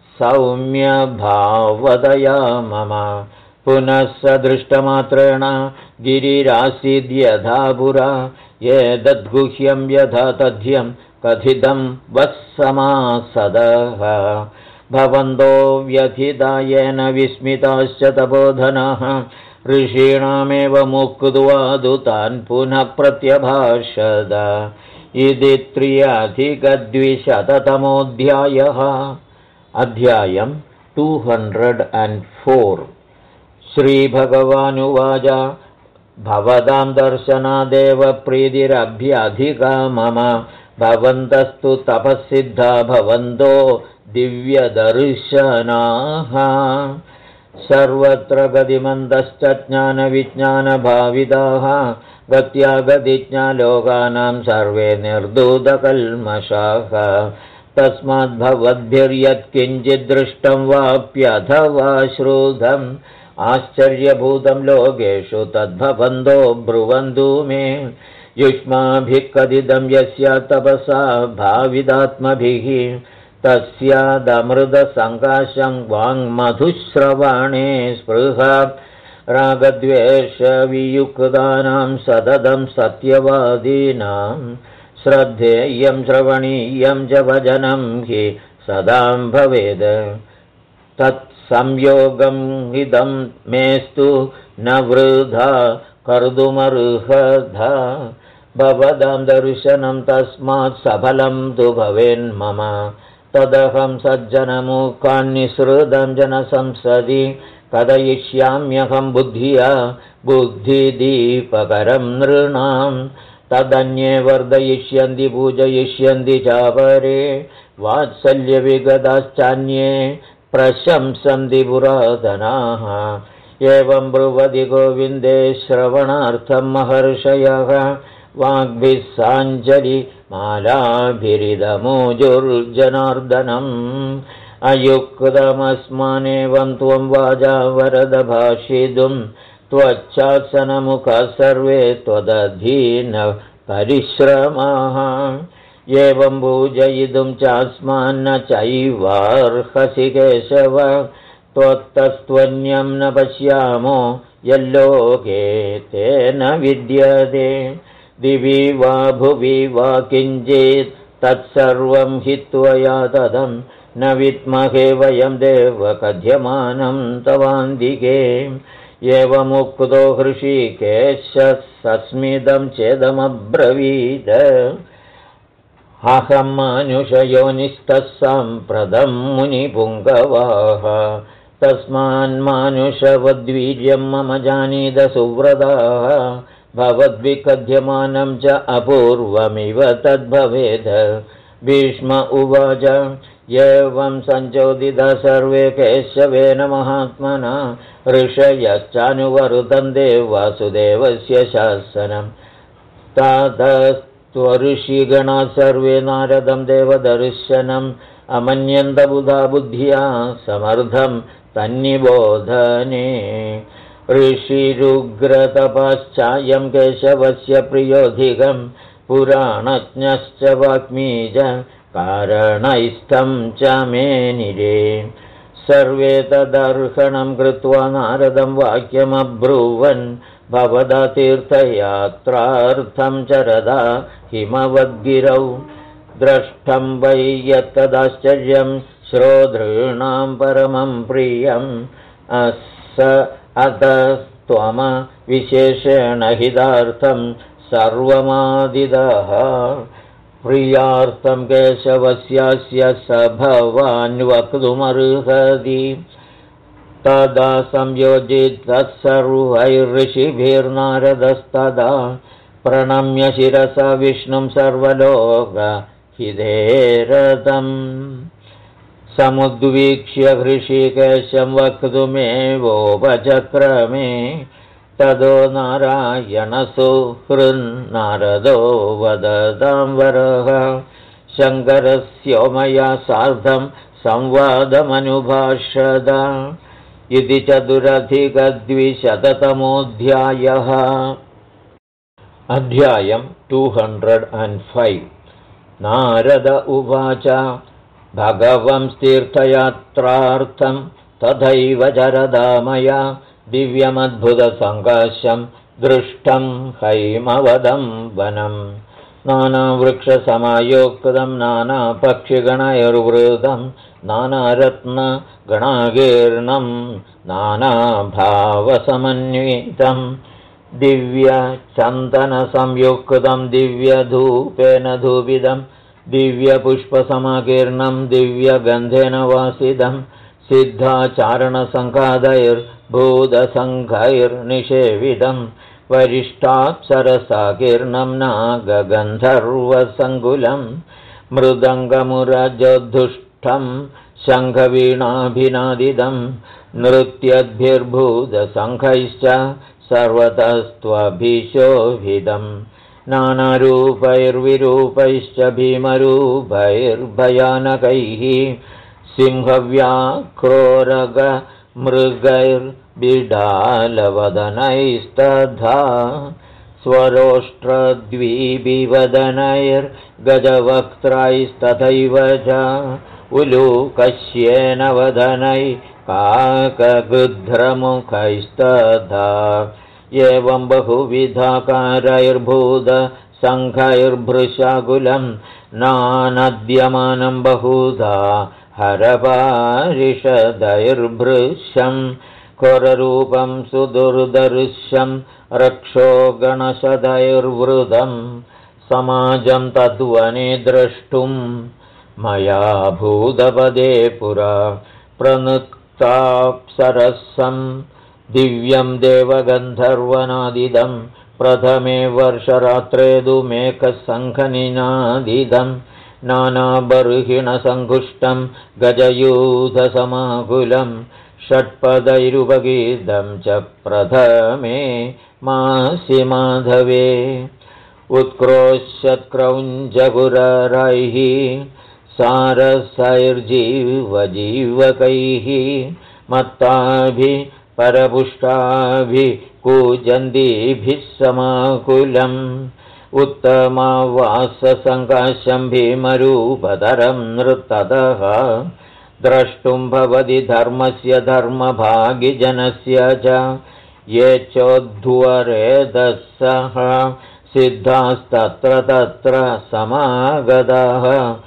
सौम्यभावदया मम पुनः स दृष्टमात्रेण गिरिरासीद्यथा पुरा एतद्गुह्यं यथा तथ्यं कथितं वत्समासदः भवन्तो व्यथिता येन विस्मिताश्च तपोधनाः ऋषीणामेव मुक्त्वा दुतान् पुनः प्रत्यभाषद इति 3अधिकद्विशततमोऽध्यायः अध्यायं 204 श्रीभगवानुवाच भवतां दर्शनादेव प्रीतिरभ्यधिका मम भवन्तस्तु तपःसिद्धा भवन्तो दिव्यदर्शनाः सर्वत्र गतिमन्तश्च ज्ञानविज्ञानभाविताः गत्या गतिज्ञा लोकानां सर्वे निर्दूतकल्मषाः तस्माद्भवद्भिर्यत्किञ्चिद्दृष्टं वाप्यथवा श्रुतम् आश्चर्यभूतं लोकेषु तद्भवन्तो ब्रुवन्तु मे युष्माभिः कथितं यस्य तपसा भाविदात्मभिः तस्यादमृतसङ्काशं वाङ्मधुश्रवणे स्पृहा रागद्वेषवियुक्तानां सततं सत्यवादीनां श्रद्धेयं श्रवणीयं च भजनं हि सदां भवेद् तत्संयोगं इदं मेस्तु न वृथा कर्तुमर्हथा भवतां दर्शनं तस्मात् सफलं तु भवेन्मम तदहं सज्जनमुखान्निसृतं जनसंसदि कथयिष्याम्यहं बुद्धिया बुद्धिदीपकरं नृणां तदन्ये वर्धयिष्यन्ति पूजयिष्यन्ति चापरे वात्सल्यविगताश्चान्ये प्रशंसन्ति पुरातनाः एवं ब्रुवति गोविन्दे श्रवणार्थं महर्षयः वाग्भिः साञ्जलिमालाभिरिदमोजुर्जनार्दनम् अयुक्तमस्मानेवं त्वं वाजा वरद भाषितुं त्वच्चात्सनमुखः सर्वे त्वदधीन परिश्रमाः एवं पूजयितुं चास्मान्न चैवार्हसि केशव त्वत्तस्त्वन्यं न पश्यामो यल्लोके तेन विद्यते दिवि वा भुवि वा किञ्चित् तत्सर्वं हि त्वया तदं न विद्महे वयं देव कथ्यमानं तवान्तिके एवमुक्तो हृषीकेशः सस्मितं चेदमब्रवीत् अहं मानुषयोनिस्तः साम्प्रतं मुनिपुङ्गवाः तस्मान्मानुषवद्वीर्यं मम जानीत सुव्रताः भवद्विकथ्यमानं च अपूर्वमिव तद्भवेत् भीष्म उवाच एवं सञ्चोदिता सर्वे केशवेन महात्मना ऋषयश्चानुवर्तन्ते वासुदेवस्य शासनं तातस्त्वऋषिगणाः सर्वे नारदं देवदर्शनम् अमन्यन्तबुधा बुद्ध्या समर्थं तन्निबोधने ऋषिरुग्रतपश्चायं केशवस्य प्रियोधिकं पुराणज्ञश्च वाग्मीज कारणैस्थं च मेनिरे सर्वे तदर्हणं कृत्वा नारदं वाक्यमब्रुवन् भवदा तीर्थयात्रार्थं चरदा हिमवद्गिरौ द्रष्टं वै यत्तदाश्चर्यं श्रोतॄणां परमं प्रियम् अतस्त्वम विशेषेण हितार्थं सर्वमादिदः प्रियार्थं केशवस्यास्य स भवान् वक्तुमर्हति तदा संयोजितः सर्वैर्षिभिर्नारदस्तदा प्रणम्य शिरसा विष्णुं सर्वलोकहितेरतम् समुद्वीक्ष्य हृषीकेशं वक्तुमेवोपचक्रमे ततो नारायणसुहृन्नारदो वदतां वरः शङ्करस्योमया सार्धं संवादमनुभाषद इति 4,200तमोऽध्यायः। अध्यायं 205। नारद उवाच भगवंस्तीर्थयात्रार्थं तथैव चरदामया दिव्यमद्भुतसङ्काशं दृष्टं हैमवदं वनं नानावृक्षसमायोक्तं नानापक्षिगणैर्वृतं नानारत्नगणाकीर्णं नानाभावसमन्वितं दिव्यचन्दनसंयुक्तं दिव्यधूपेन धूपितं दिव्यपुष्पसमाकीर्णं दिव्यगन्धेन वासितं सिद्धाचारणसङ्घातैर्भूतसङ्घैर्निषेवितं वरिष्ठाप्सरसाकीर्णं नागगन्धर्वसङ्कुलं मृदङ्गमुरजोद्धुष्टं शङ्खवीणाभिनादितं नृत्यद्भिर्भूतसङ्घैश्च सर्वतस्त्वभिशोभितं नानारूपैर्विरूपैश्च भीमरूपैर्भयानकैः सिंहव्याघ्रोरगमृगैर्बिडालवदनैस्तथा स्वरोष्ट्रद्विविवदनैर्गजवक्त्रैस्तथैव च उलूकश्येनवदनै काकगृध्रमुखैस्तथा एवं बहुविधाकारैर्भूतसङ्घैर्भृशाकुलं नानद्यमानं बहुधा हरपारिषदैर्भृशं घोररूपं सुदुर्दर्शं रक्षो गणशदैर्वृतं समाजं तद्वने द्रष्टुं मया भूतपदे पुरा प्रनुक्ताप्सरसं दिव्यं देवगन्धर्वनादिदं प्रथमे वर्षरात्रे तु मेघसङ्घनिनादिदं नानाबर्हिणसङ्घुष्टं गजयूथसमाकुलं षट्पदैरुपगीतं च प्रथमे मासि माधवे उत्क्रोश्यत्क्रौञ्जगुररैः सारसैर्जीवजीवकैः मत्ताभिः परपुष्टाभिः कूजन्तीभिः समाकुलम् उत्तमावाससङ्काशं भीमरूपधरं नृततः द्रष्टुं भवति धर्मस्य धर्मभागिजनस्य च ये चोद्धुवरेदसः सिद्धास्तत्र तत्र समागताः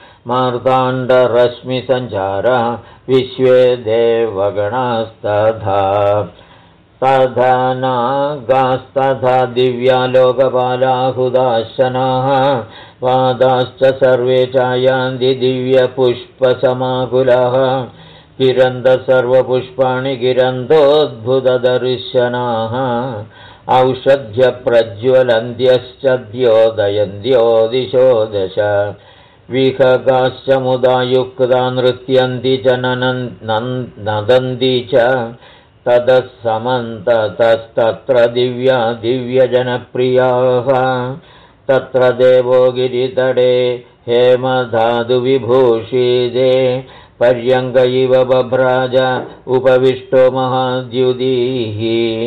मार्ताण्डरश्मिसञ्चारा विश्वे देवगणास्तथा तथा नागास्तथा दिव्यालोकपालाहुदाशनाः पादाश्च सर्वे चायान्ति दिव्यपुष्पसमाकुलाः किरन्तः सर्वपुष्पाणि किरन्तोद्भुतदर्शनाः औषध्यप्रज्वलन्त्यश्च द्योदयन्त्यो दिशो दश विहगाश्च मुदा युक्ता नृत्यन्ति च नदन्ति च ततः समन्ततस्तत्र दिव्या दिव्यजनप्रियाः तत्र देवो गिरितडे हेमधातुविभूषिते पर्यङ्क इव बभ्राज उपविष्टो महाद्युतिः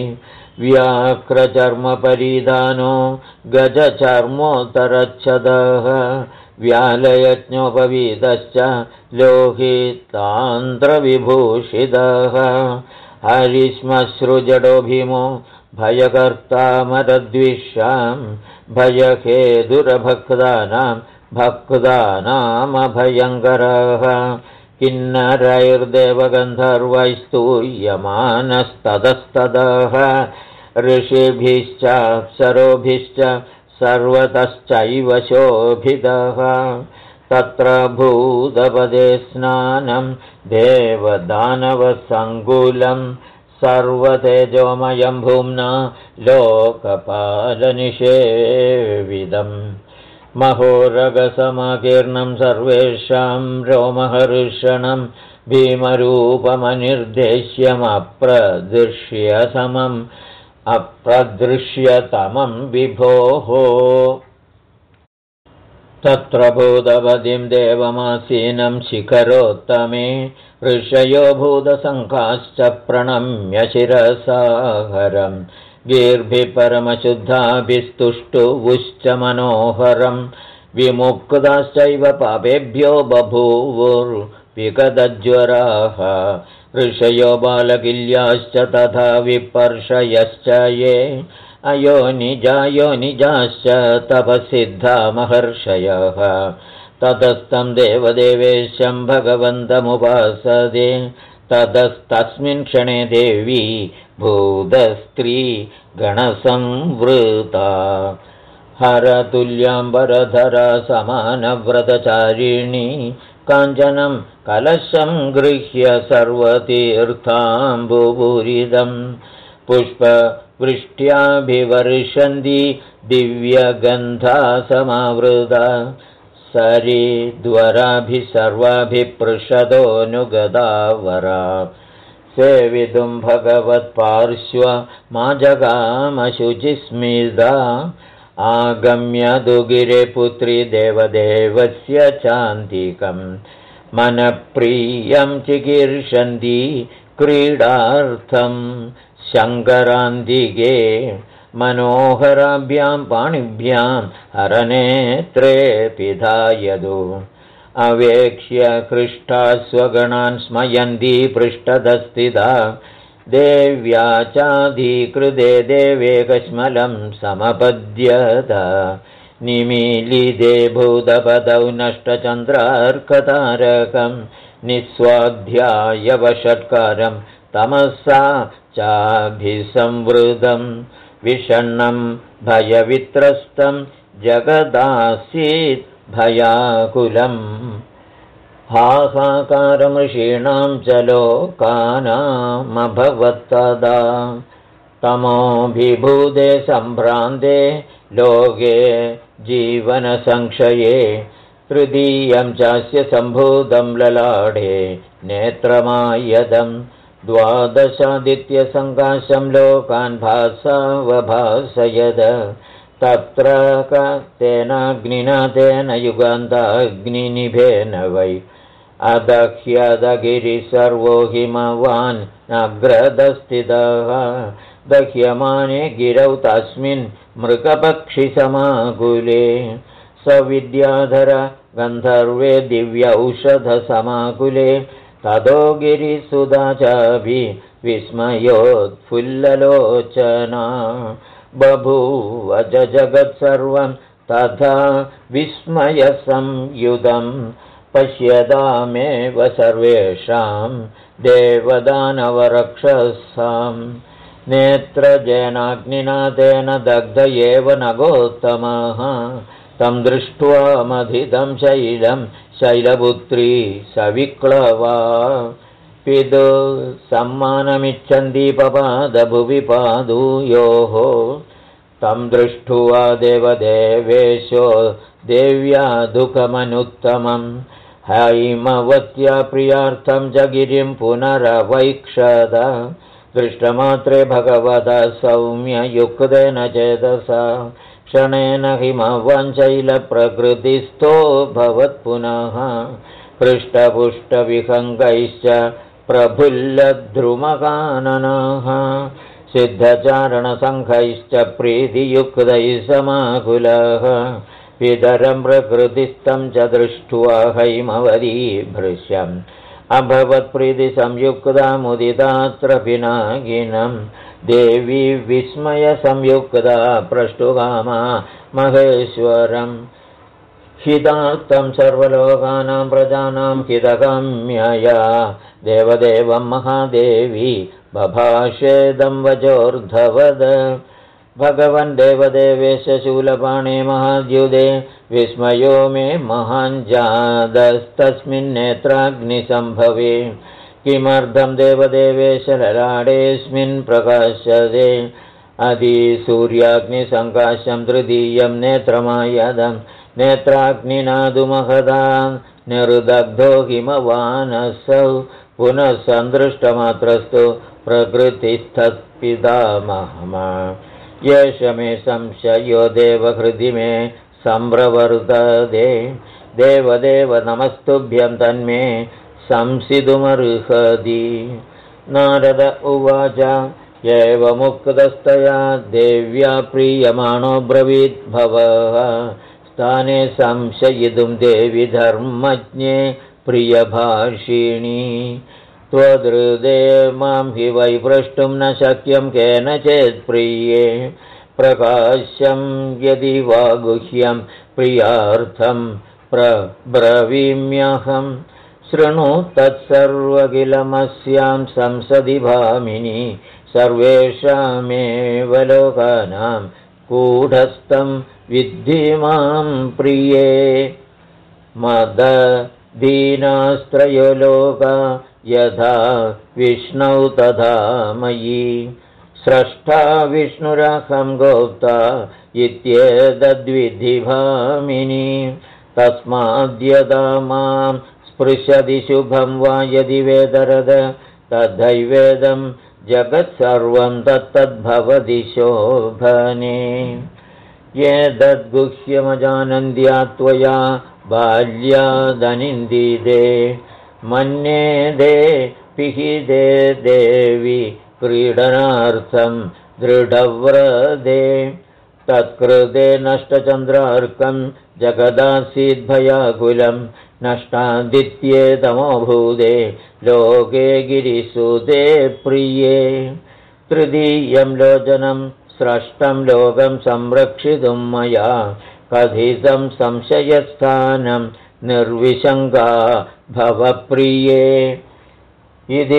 व्याघ्रचर्मपरिधानो गजचर्मोत्तरच्छदः व्यालयज्ञोपवीतश्च लोहितान्ध्रविभूषितः हरिश्मश्रुजडो भीमो भयकर्ता मरद्विषां भयखेदुरभक्तानां भक्तानामभयङ्करः किन्नरैर्देवगन्धर्वैस्तूयमानस्ततस्ततः ऋषिभिश्च अप्सरोभिश्च सर्वतश्चैव शोभितः तत्र भूतपदे स्नानं देवदानवसङ्कुलं सर्वतेजोमयं भूम्ना लोकपालनिषेविदम् महोरगसमाकीर्णं सर्वेषां रोमहर्षणं भीमरूपमनिर्देश्यमप्रदृश्य समं अप्रदृश्यतमं विभोः तत्र भूतपतिं देवमासीनं शिखरोत्तमे ऋषयो भूतसङ्घाश्च प्रणम्य शिरसाहरं गीर्भिः परमशुद्धाभिस्तुष्टुवुश्च मनोहरं विमुक्ताश्चैव पापेभ्यो बभूवुर्विगतज्वराः ऋषयो बालकिल्याश्च तथा विपर्षयश्च ये अयोनिजाश्च तपसिद्धा महर्षयः ततस्तं देवदेवेशं भगवन्तमुपासते ततस्तस्मिन् क्षणे देवी भूतस्त्री गणसंवृता हरतुल्याम्बरधरा समानव्रतचारिणी काञ्चनं कलशं गृह्य सर्वतीर्थाम्बुपूरितं पुष्पवृष्ट्याभिवर्षन्ती दिव्यगन्धा समावृता सरिद्वराभिः सर्वाभिः पृषदोऽनुगदावरा सेवितुं भगवत्पार्श्वमाजगामशुचिस्मिता आगम्य दुगिरे पुत्री देवदेवस्य चान्तिकं मनप्रियं चिकीर्षन्ती क्रीडार्थं शङ्करान्तिके मनोहराभ्यां पाणिभ्यां हरनेत्रे पिधायदु अवेक्ष्य हृष्टा स्वगणान् स्मयन्ती पृष्ठतस्थिता देव्या चाधिकृते देवेकश्मलं समपद्यत निमीलिते भूतपदौ नष्टचन्द्रार्कतारकं निःस्वाध्यायवषट्कारं तमसा चाभिसंवृतं विषण्णं भयवित्रस्तं जगदासीत् भयाकुलम् हाहाकारमृषीणां च लोकानामभवत्तदा तमोभिभूते सम्भ्रान्ते लोके जीवनसंक्षये तृतीयं चास्य सम्भूतं ललाडे नेत्रमायदं द्वादशादित्यसङ्काशं लोकान् भासावभासयद तत्र तेनाग्निना तेन युगान्ताग्निनिभेन वै अदह्यदगिरि सर्वो हिमवान् अग्रदस्थितः दह्यमाने गिरौ तस्मिन् मृगपक्षिसमाकुले सविद्याधर गन्धर्वे दिव्यौषधसमाकुले ततो गिरिसुधा चापि विस्मयोत्फुल्ललोचना बभूव जगत्सर्वं तथा विस्मयसंयुतं पश्यतामेव सर्वेषां देवदानवरक्षसां नेत्रजेनाग्निना तेन दग्ध एव नगोत्तमः तं दृष्ट्वा मथितं शैलं शैलपुत्री सविक्लवा पितु सम्मानमिच्छन्ति पपादभुवि पादुयोः तं दृष्ट्वा देवदेवेशो देव्या दुःखमनुत्तमं हैमवत्या प्रियार्थं च गिरिं पुनरवैक्षत दृष्टमात्रे भगवता सौम्ययुक्तेन चेतसा क्षणेन हिमवाञ्चैलप्रकृतिस्थो भवत्पुनः हृष्टपुष्टविहङ्गैश्च प्रफुल्लद्रुमकाननः सिद्धचारणसङ्घैश्च प्रीतियुक्तैः समाकुलः पितरं प्रकृतिस्थं च दृष्ट्वा हैमवती भृश्यम् अभवत्प्रीतिसंयुक्ता मुदितात्र पिनाकिनं देवी विस्मयसंयुक्ता प्रष्टुकामा महेश्वरम् हितार्थं सर्वलोकानां प्रजानां हितकाम्यया देवदेवं महादेवी बभाषेदं वचोर्धवद भगवन् देवदेवेश शूलपाणे महाद्युदे विस्मयो मे महाञ्जातस्तस्मिन्नेत्राग्निसम्भवे किमर्थं देवदेवेश ललाटेऽस्मिन् प्रकाशते अधिसूर्याग्निसङ्काशं तृतीयं नेत्रमायदं नेत्राग्निनादुमहदां निरुदग्धो हिमवानसौ पुनः सन्दृष्टमात्रस्तु प्रकृतिस्थपितामहः येष मे संशयो देवहृदि मे सम्प्रवर्तते देवदेव नमस्तुभ्यं तन्मे संसितुमर्हति। नारद उवाच एवमुक्तस्तया देव्या प्रीयमाणो ब्रवीद्भवः स्थाने संशयितुं देवि धर्मज्ञे प्रियभाषिणी त्वदृदे मां हि वै प्रष्टुं न शक्यं केनचित् प्रिये प्रकाश्यं यदि वा गुह्यं प्रियार्थं प्रब्रवीम्यहं शृणु तत्सर्वकिलमस्यां संसदि भामिनी सर्वेषामेव लोकानां कूढस्थं विद्धि मां प्रिये मददीनास्त्रयो लोका यथा विष्णौ तथा मयि स्रष्टा विष्णुरहं गोप्ता इत्येतद्विधि भामिनी तस्माद्यदा मां स्पृशति शुभं वा यदि वेदरद तथैवेदं जगत्सर्वं तत्तद्भवति शोभने एतद्गुह्यमजानन्द्या त्वया बाल्यादनिन्दिते मन्येदे पिहिदे देवि क्रीडनार्थं दृढव्रते तत्कृते नष्टचन्द्रार्कं जगदासीद्भयाकुलं नष्टादित्ये तमोभूते लोके गिरिसुते प्रिये तृतीयं लोचनं स्रष्टं लोकं संरक्षितुं मया कथितं संशयस्थानं निर्विशङ्का भवप्रिये इति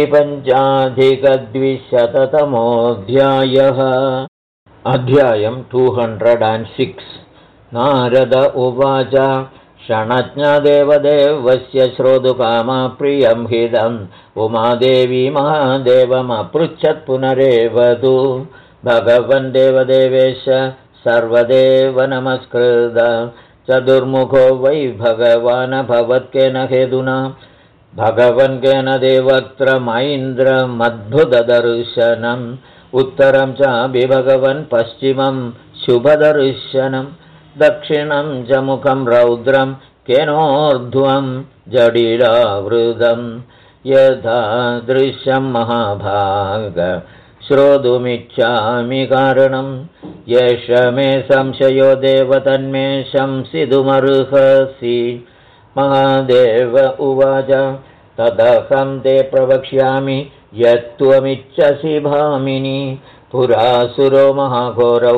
5,200तमोऽध्यायः। अध्यायं 206। नारद उवाच क्षणज्ञदेवदेवस्य श्रोतुकामा प्रियं हिदम् उमादेवी महादेवमपृच्छत् पुनरेव तु भगवन् देवदेवेश सर्वदेव नमस्कृत चतुर्मुखो वै भगवान् भवत्केन हेतुना भगवन् केन देवत्र मैन्द्रमद्भुतदर्शनम् उत्तरं चापि भगवन् पश्चिमं शुभदर्शनं दक्षिणं च मुखं रौद्रं केनोर्ध्वं जडिलावृतं यथा दृश्यं महाभाग श्रोतुमिच्छामि कारणं येष मे संशयो देव तन्मे शंसितुमर्हसि। महादेव उवाच तदहं ते प्रवक्ष्यामि यत्त्वमिच्छसि भामिनी पुरासुरो महाघोरौ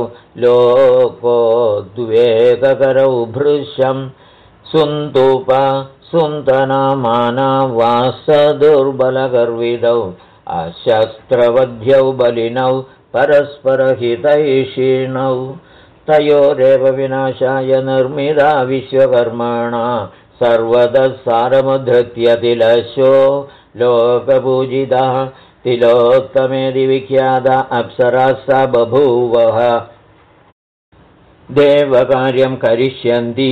लोकोद्वेगकरौ भृशं सुन्तुपा सुन्तनामाना वासदुर्बलगर्वितौ अशस्त्रवध्यौ बलिनौ परस्परहितैषिणौ तयोरेव विनाशाय निर्मिता विश्वकर्मणा सर्वतः सारमुद्धृत्य तिलशो लोकपूजिता तिलोत्तमेति विख्याता अप्सरा सा बभूवः देवकार्यं करिष्यन्ती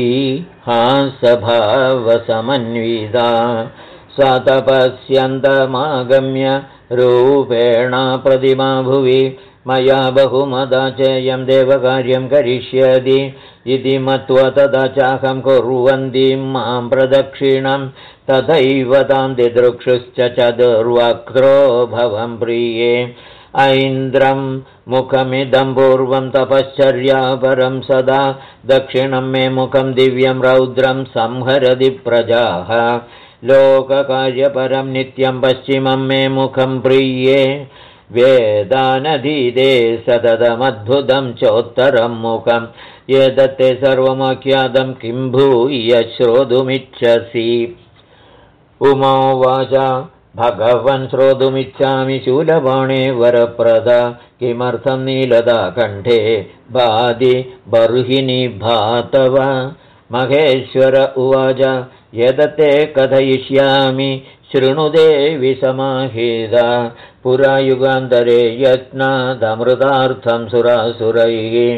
हासभावसमन्विता सा तपस्यन्तमागम्य रूपेण प्रतिमा भुवि मया बहुमदा चेयं देवकार्यं करिष्यति इति मत्वा तदा चाहं कुर्वन्तीं मां प्रदक्षिणं तथैव तां दिदृक्षुश्च चतुर्वक्त्रो भवं प्रिये ऐन्द्रं मुखमिदं पूर्वं तपश्चर्या परं सदा दक्षिणं मे मुखं दिव्यं रौद्रं संहरति प्रजाः लोककार्यपरं नित्यं पश्चिमं मे मुखं प्रिये वेदानधीते सततमद्भुतं चोत्तरं मुखं एतत्ते सर्वमाख्यातं किं भूय श्रोतुमिच्छसि। उमावाच भगवन् श्रोतुमिच्छामि शूलबाणे वरप्रदा किमर्थं नीलदा कण्ठे बाधि बर्हिणि भातव। महेश्वर उवाच यदते कथयिष्यामि शृणु देवि समाहिता पुरा युगान्तरे यत्नादमृतार्थं सुरासुरैः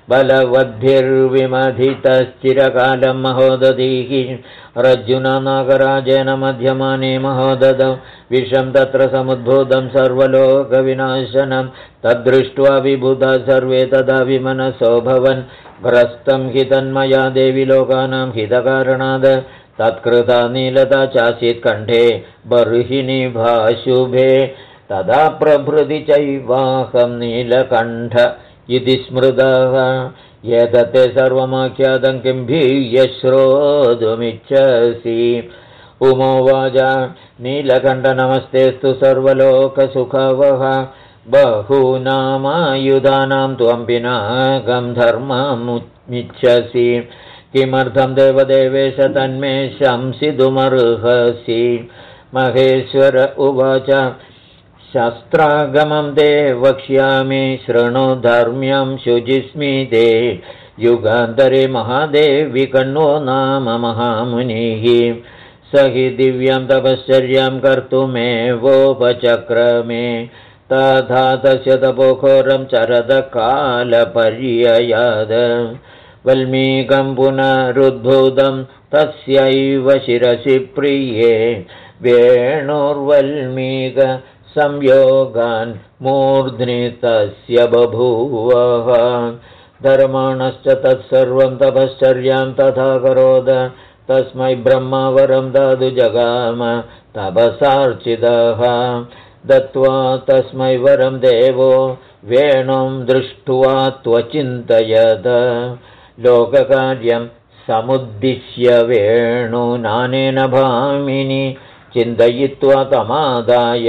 बलवद्भिर्विमथितश्चिरकालं महोदधीः रज्जुना नागराजेन मध्यमाने महोदधौ विषं तत्र समुद्भूतं सर्वलोकविनाशनं तद्दृष्ट्वा विबुधा सर्वे तदा विमनसो भवन् ग्रस्तं हि तन्मया देवि लोकानां हितकारणाद् तत्कृता नीलता चासीत् कण्ठे बर्हिनिभाशुभे तदा प्रभृति चैवाहं नीलकण्ठ इति स्मृतः एतत्ते सर्वमाख्यातं किं भीय श्रोतुमिच्छसि उमोवाच नीलकण्ठ नमस्तेऽस्तु सर्वलोकसुखवः बहूनामायुधानां त्वं पिनाकं धर्ममुच्चसि किमर्थं देवदेवेश तन्मे शंसितुमर्हसि महेश्वर उवाच शस्त्रागमं ते वक्ष्यामि शृणु धर्म्यं शुचिस्मिते युगान्तरे महादेवी कण्वो नाम महामुनिः स हि दिव्यं तपश्चर्यां कर्तुमेवोपचक्रमे तथा तस्य तपोघोरं चरदकालपर्ययाद वल्मीकं पुनरुद्भूतं तस्यैव शिरसि प्रिये वेणुर्वल्मीक संयोगान् मूर्ध्नि तस्य बभूवः धर्माणश्च तत्सर्वं तपश्चर्यां तथा करोद तस्मै ब्रह्मा वरं दातु जगाम तपसार्चितः दत्त्वा तस्मै वरं देवो वेणुं दृष्ट्वा त्वचिन्तयत लोककार्यं समुद्दिश्य वेणुनानेन भामिनि चिन्तयित्वा तमादाय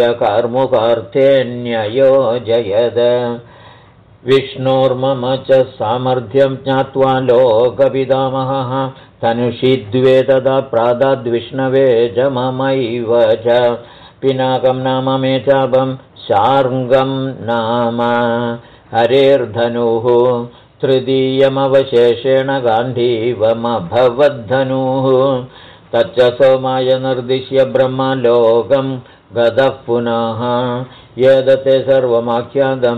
कार्मुकार्थेऽन्ययोजयद विष्णोर्मम च सामर्थ्यं ज्ञात्वा लोकपितामहः तनुषिद्वे तदा प्रादाद्विष्णवे च ममैव च पिनाकं नाम मे चापं शार्ङ्गं नाम हरेर्धनुः तृतीयमवशेषेण गाण्डीवमभवद्धनुः तच्च सोमाय निर्दिश्य ब्रह्मलोकं गतः पुनः यदते सर्वमाख्यातं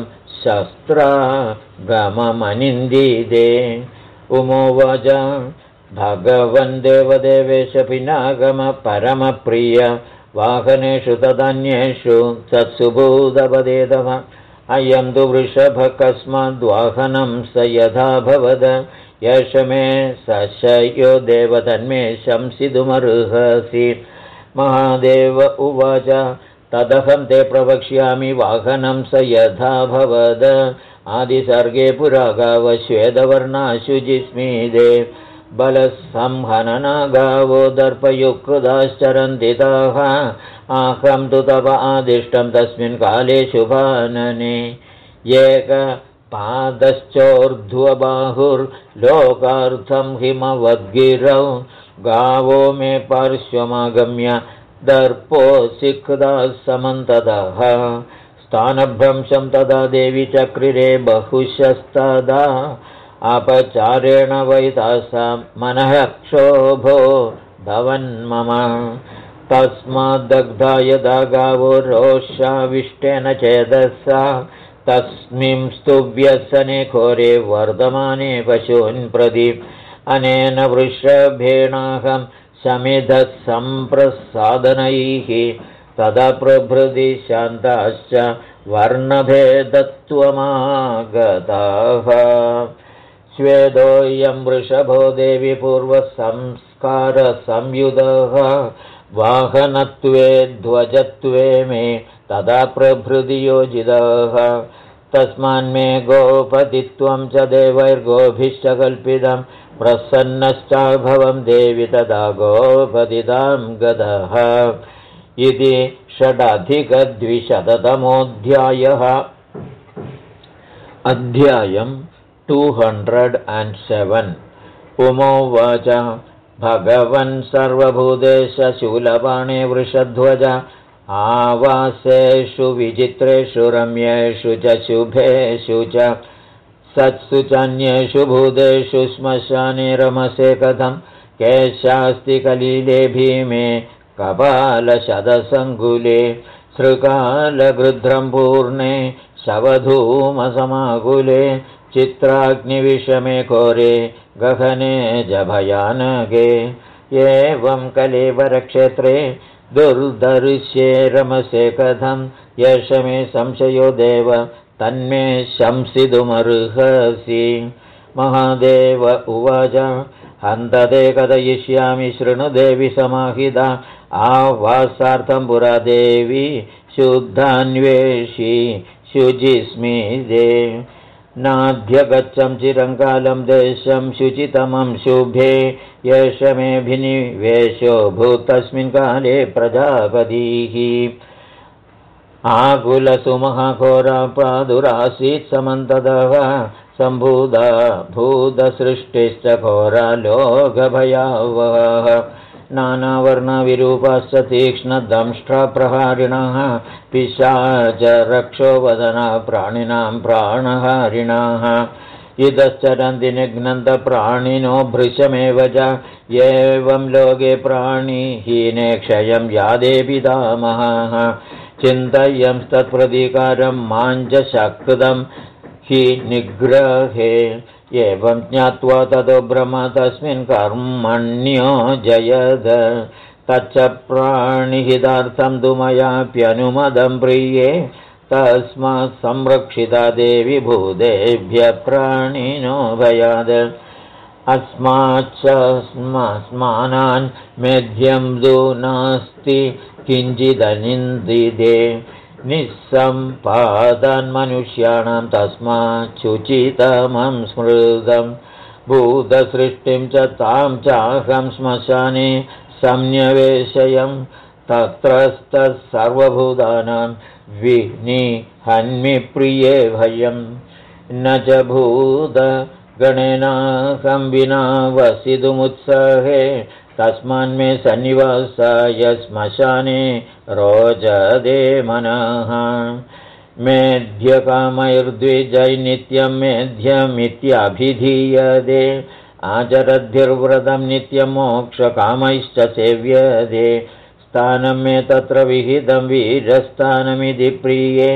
शस्त्रागममनिन्दीते उमोवाच भगवन् देवदेवेश पिनाकम परमप्रिय वाहनेषु तदन्येषु तत्सुभूतपदे तव अयं तु वृषभः कस्माद्वाहनं स यथा भवद यश मे सशयो देव तन्मे शंसितुमर्हसि महादेव उवाच तदहं ते प्रवक्ष्यामि वाहनं स यथा भवद आदिसर्गे पुरा गावः श्वेतवर्णाशुचिस्मिते बलसंहनना गावो दर्पयुक्ताश्चरन्ति ताः आहं तु तव आदिष्टं तस्मिन् काले शुभानने एकपादश्चोर्ध्वबाहुर्लोकार्थं हिमवद्गिरौ गावो मे पार्श्वमागम्य दर्पोऽसिक्ताः समन्ततः स्थानभ्रंशं तदा देवी चक्रिरे बहुशस्तदा अपचारेण वैतासां मनः क्षोभो भवन्मम तस्माद्दग्धा यदा गावो रोषाविष्टेन चेदसा तस्मिंस्तु व्यसने घोरे वर्धमाने पशून् प्रति अनेन वृषभेणाहं शमिधः सम्प्रसादनैः तदा प्रभृति शान्ताश्च वर्णभेदत्वमागताः श्वेदोऽयं वृषभो देवी पूर्वसंस्कारसंयुतः वाहनत्वे ध्वजत्वे मे तदा प्रभृति योजितः तस्मान्मे गोपतित्वं च देवैर्गोभिश्च कल्पितं प्रसन्नश्चाभवं देवि तदा गोपतितां गतः इति षडधिकद्विशततमोऽध्यायः अध्यायं 207 उमोवाच भगवन् सर्वभूतेश शूलपाणे वृषध्वज आवासेषु विचित्रेषु रम्येषु च शुभेषु च सत्सु चान्येषु भूतेषु श्मशाने रमसे कथं केशास्ति कलिले भीमे कपालशतसङ्कुले श्रुकालगृध्रं पूर्णे शवधूमसमाकुले चित्राग्निविषमे घोरे गहने जभयानगे एवं कलेवरक्षेत्रे दुर्दर्श्ये रमसे कथं यश मे संशयो देव तन्मे शंसितुमर्हसि महादेव उवाच हन्तते कथयिष्यामि शृणु देवि समाहिता आवासार्थं पुरा देवी शुद्धान्वेषी शुचिस्मिदे नाध्यगच्छं चिरङ्कालं देशं शुचितमं शुभे यश मेऽभिनिवेशो भूतस्मिन् काले प्रजापतिः आकुलसुमहाघोरा प्रादुरासीत् समन्ततः सम्भूता भूतसृष्टिश्च घोरा लोकभयावहः नानावर्णविरूपाश्च तीक्ष्णदंष्ट्रप्रहारिणः पिशाच रक्षोवदना प्राणिनां प्राणहारिणाः इतश्चरन्ति निघ्नन्तप्राणिनो भृशमेव च एवं लोके प्राणिहीने क्षयं यादे पितामहः चिन्तयं तत्प्रतीकारं माञ्चशक्तं हि निग्रहे एवं ज्ञात्वा ततो ब्रह्म तस्मिन् कर्मण्यो जयद तच्च प्राणिहितार्थं तु मयाप्यनुमदं प्रिये तस्मात् संरक्षिता देवी भूतेभ्यः प्राणिनो भयाद अस्माच्च स्मानान् मेध्यं तु नास्ति किञ्चिदनिन्दिते निस्सम्पादन्मनुष्याणां तस्माच्छुचितमं स्मृतं भूतसृष्टिं च तां चाहं श्मशाने संन्यवेशयं तत्रस्तः सर्वभूतानां विनिहन्मि प्रिये भयं न च भूतगणेनाहं विना वसितुमुत्सहे तस्मान्मे सन्निवासाय श्मशाने रोचते मनः मेध्यकामैर्द्विजैनित्यं मेध्यमित्यभिधीयते आचरद्भिर्व्रतं नित्यं मोक्षकामैश्च सेव्यते स्थानं मे तत्र विहितं वीरस्थानमिति प्रिये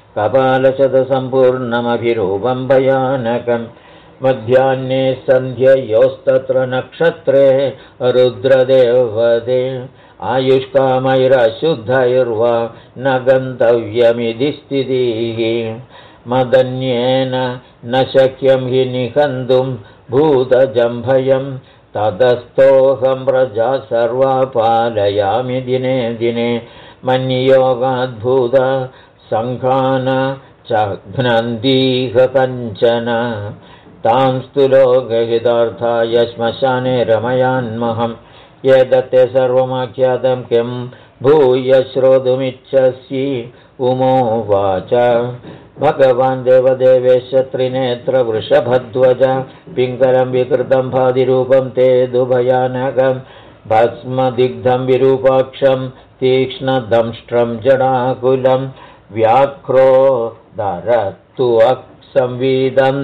कपालशतसम्पूर्णमभिरूपं भयानकम् मध्याह्ने सन्ध्ययोस्तत्र नक्षत्रे रुद्रदेवते आयुष्कामैरशुद्धैर्वा न गन्तव्यमिति स्थितिः मदन्येन न शक्यं हि निहन्तुं भूतजम्भयं ततस्तोऽहं प्रजा सर्वा पालयामि दिने दिने मन्नियोगाद्भूता सङ्घान चघ्नन्दीह कञ्चन तांस्तु लोकहितार्थाय श्मशाने रमयान्महं एतत्ते सर्वमाख्यातं किं भूय श्रोतुमिच्छसि उमोवाच भगवान् देवदेवेश त्रिनेत्रवृषभध्वज पिङ्गलं विकृतं भादिरूपं ते दुभयानकं भस्मदिग्धं विरूपाक्षं तीक्ष्णदंष्ट्रं जडाकुलं व्याघ्रोदरत्वक्संविदं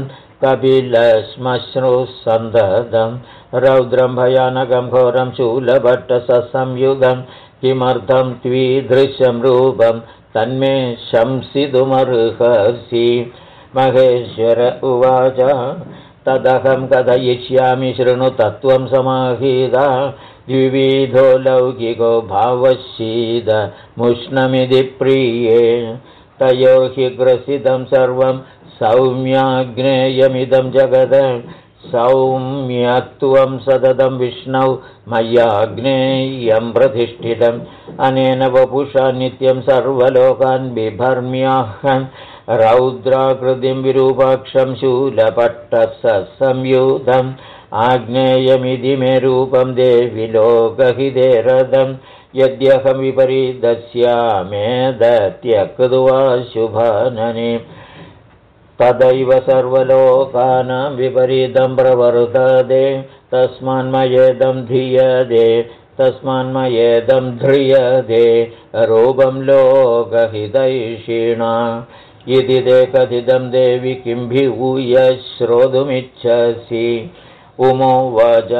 कपिलश्मश्रुसन्ददं रौद्रं भयानकं घोरं शूलभट्टसंयुगं किमर्थं त्वीदृशं रूपं तन्मे शंसितुमर्हसि महेश्वर उवाच तदहं कथयिष्यामि शृणु तत्त्वं समाहिता द्विविधो लौकिको भावशीदमुष्णमिति प्रिये तयो हि ग्रसितं सर्वं सौम्याग्नेयमिदं जगद सौम्यत्वं सततं विष्णौ मय्याग्नेयं प्रतिष्ठितम् अनेन वपुषा नित्यं सर्वलोकान् बिभर्म्याहं रौद्राकृतिं विरूपाक्षं शूलपट्टसंयुधम् आग्नेयमिति मे रूपं देवि लोकहितेरदं यद्यहं विपरीतस्यामेदत्यक्त्वा शुभानने तदैव सर्वलोकानां विपरीतं प्रवर्तते तस्मान्मयेदं ध्रियते रूपं लोकहितैषिणा इति ते कथितं देवि किं भिभूय श्रोतुमिच्छसि उमोवाच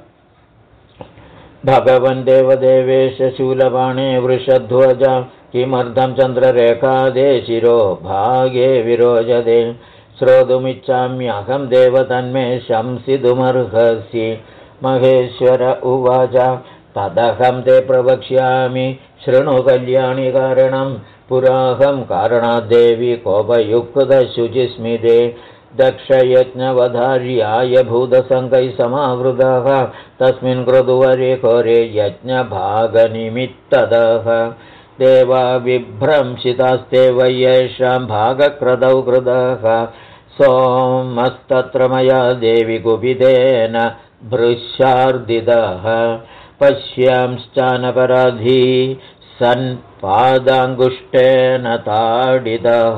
भगवन् देवदेवेश शूलपाणे वृषध्वज किमर्थं चन्द्ररेखादे शिरो भागे विरोचते श्रोतुमिच्छाम्यहं देव तन्मे शंसितुमर्हसि। महेश्वर उवाच तदहं ते प्रवक्ष्यामि शृणु कल्याणि कारणं। पुराहं कारणाद्देवी कोपयुक्तशुचिस्मिते दक्षयज्ञवधार्याय भूतसङ्गैः समावृतः तस्मिन् क्रतुवरे घोरे यज्ञभागनिमित्ततः देवा विभ्रंशितास्ते वै येषां भागक्रतौ कृतः सोमस्तत्र मया देवि कुपितेन भृशार्दितः पश्यांश्चानपराधी सन् पादाङ्गुष्ठेन ताडितः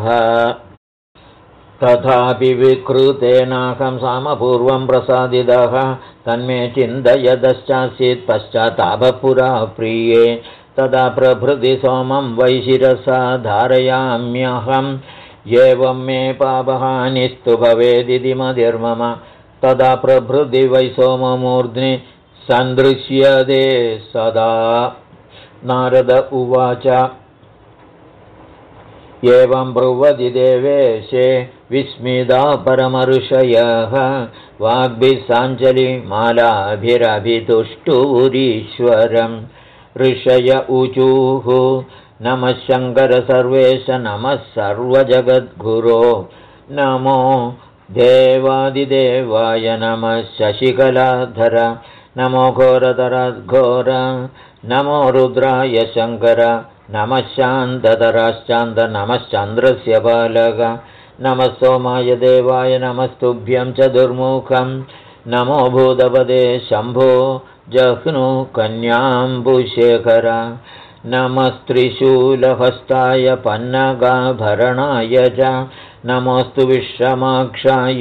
तथापि विकृतेनाहं सामपूर्वं प्रसादितः तन्मे चिन्तयदश्चासीत् पश्चात्तापपुरा प्रिये तदा प्रभृति सोमं वै शिरसा धारयाम्यहम् एवं मे पापहानिस्तु भवेदिति मतिर्मम तदा प्रभृति वै सोममूर्ध्नि सन्दृश्यते सदा। नारद उवाच एवं ब्रुवति देवेशे विस्मिता परमऋषयः वाग्भिः साञ्जलिमालाभिरभितुष्टुरीश्वरम् ऋषय ऊचुः नमः शङ्कर सर्वेश नमः सर्वजगद्गुरो नमो देवादिदेवाय नमः शशिकलाधर नमो घोरतरद्घोर नमो रुद्राय शङ्कर नमः शान्ततराश्चान्त नमश्चन्द्रस्य बालक नमः सोमाय देवाय नमस्तुभ्यं चतुर्मुखं नमो भूतपदे शम्भो जह्नु कन्याम्बुशेखर नमस्त्रिशूलहस्ताय पन्नगाभरणाय च नमोऽस्तु विश्रमाक्षाय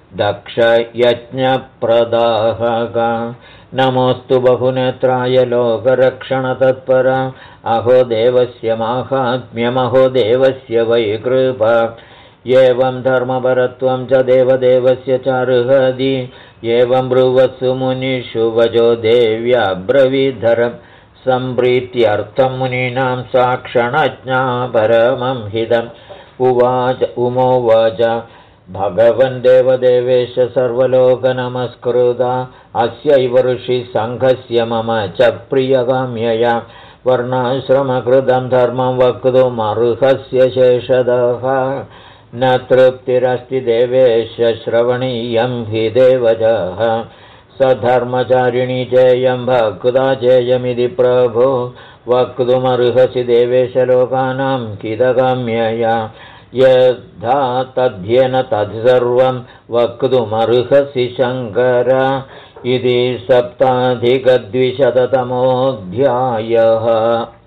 दक्षयज्ञप्रदाहक नमोऽस्तु बहुनेत्राय लोकरक्षणतत्पर अहो देवस्य माहात्म्यमहो देवस्य वै कृपा एवं धर्मपरत्वं च देवदेवस्य चार्हति एवं ब्रुवत्सु मुनिषु वजो देव्याब्रवीधरं सम्प्रीत्यर्थं मुनीनां साक्षणज्ञा परमं हितम् उवाच उमोवाच भगवन् देवदेवेश सर्वलोकनमस्कृता अस्यैव ऋषिसङ्घस्य मम च प्रियकाम्यया वर्णाश्रमकृतं धर्मं वक्तुमर्हस्य शेषतः न तृप्तिरस्ति देवेश श्रवणीयं हि देवजः सधर्मचारिणी चेयं भक्ता चेयमिति प्रभो वक्तुमर्हसि देवेशलोकानां किदकाम्यया यद्धा तद्ध्येन तत्सर्वं वक्तुमर्हसि शङ्कर इति 7,200तमोऽध्यायः।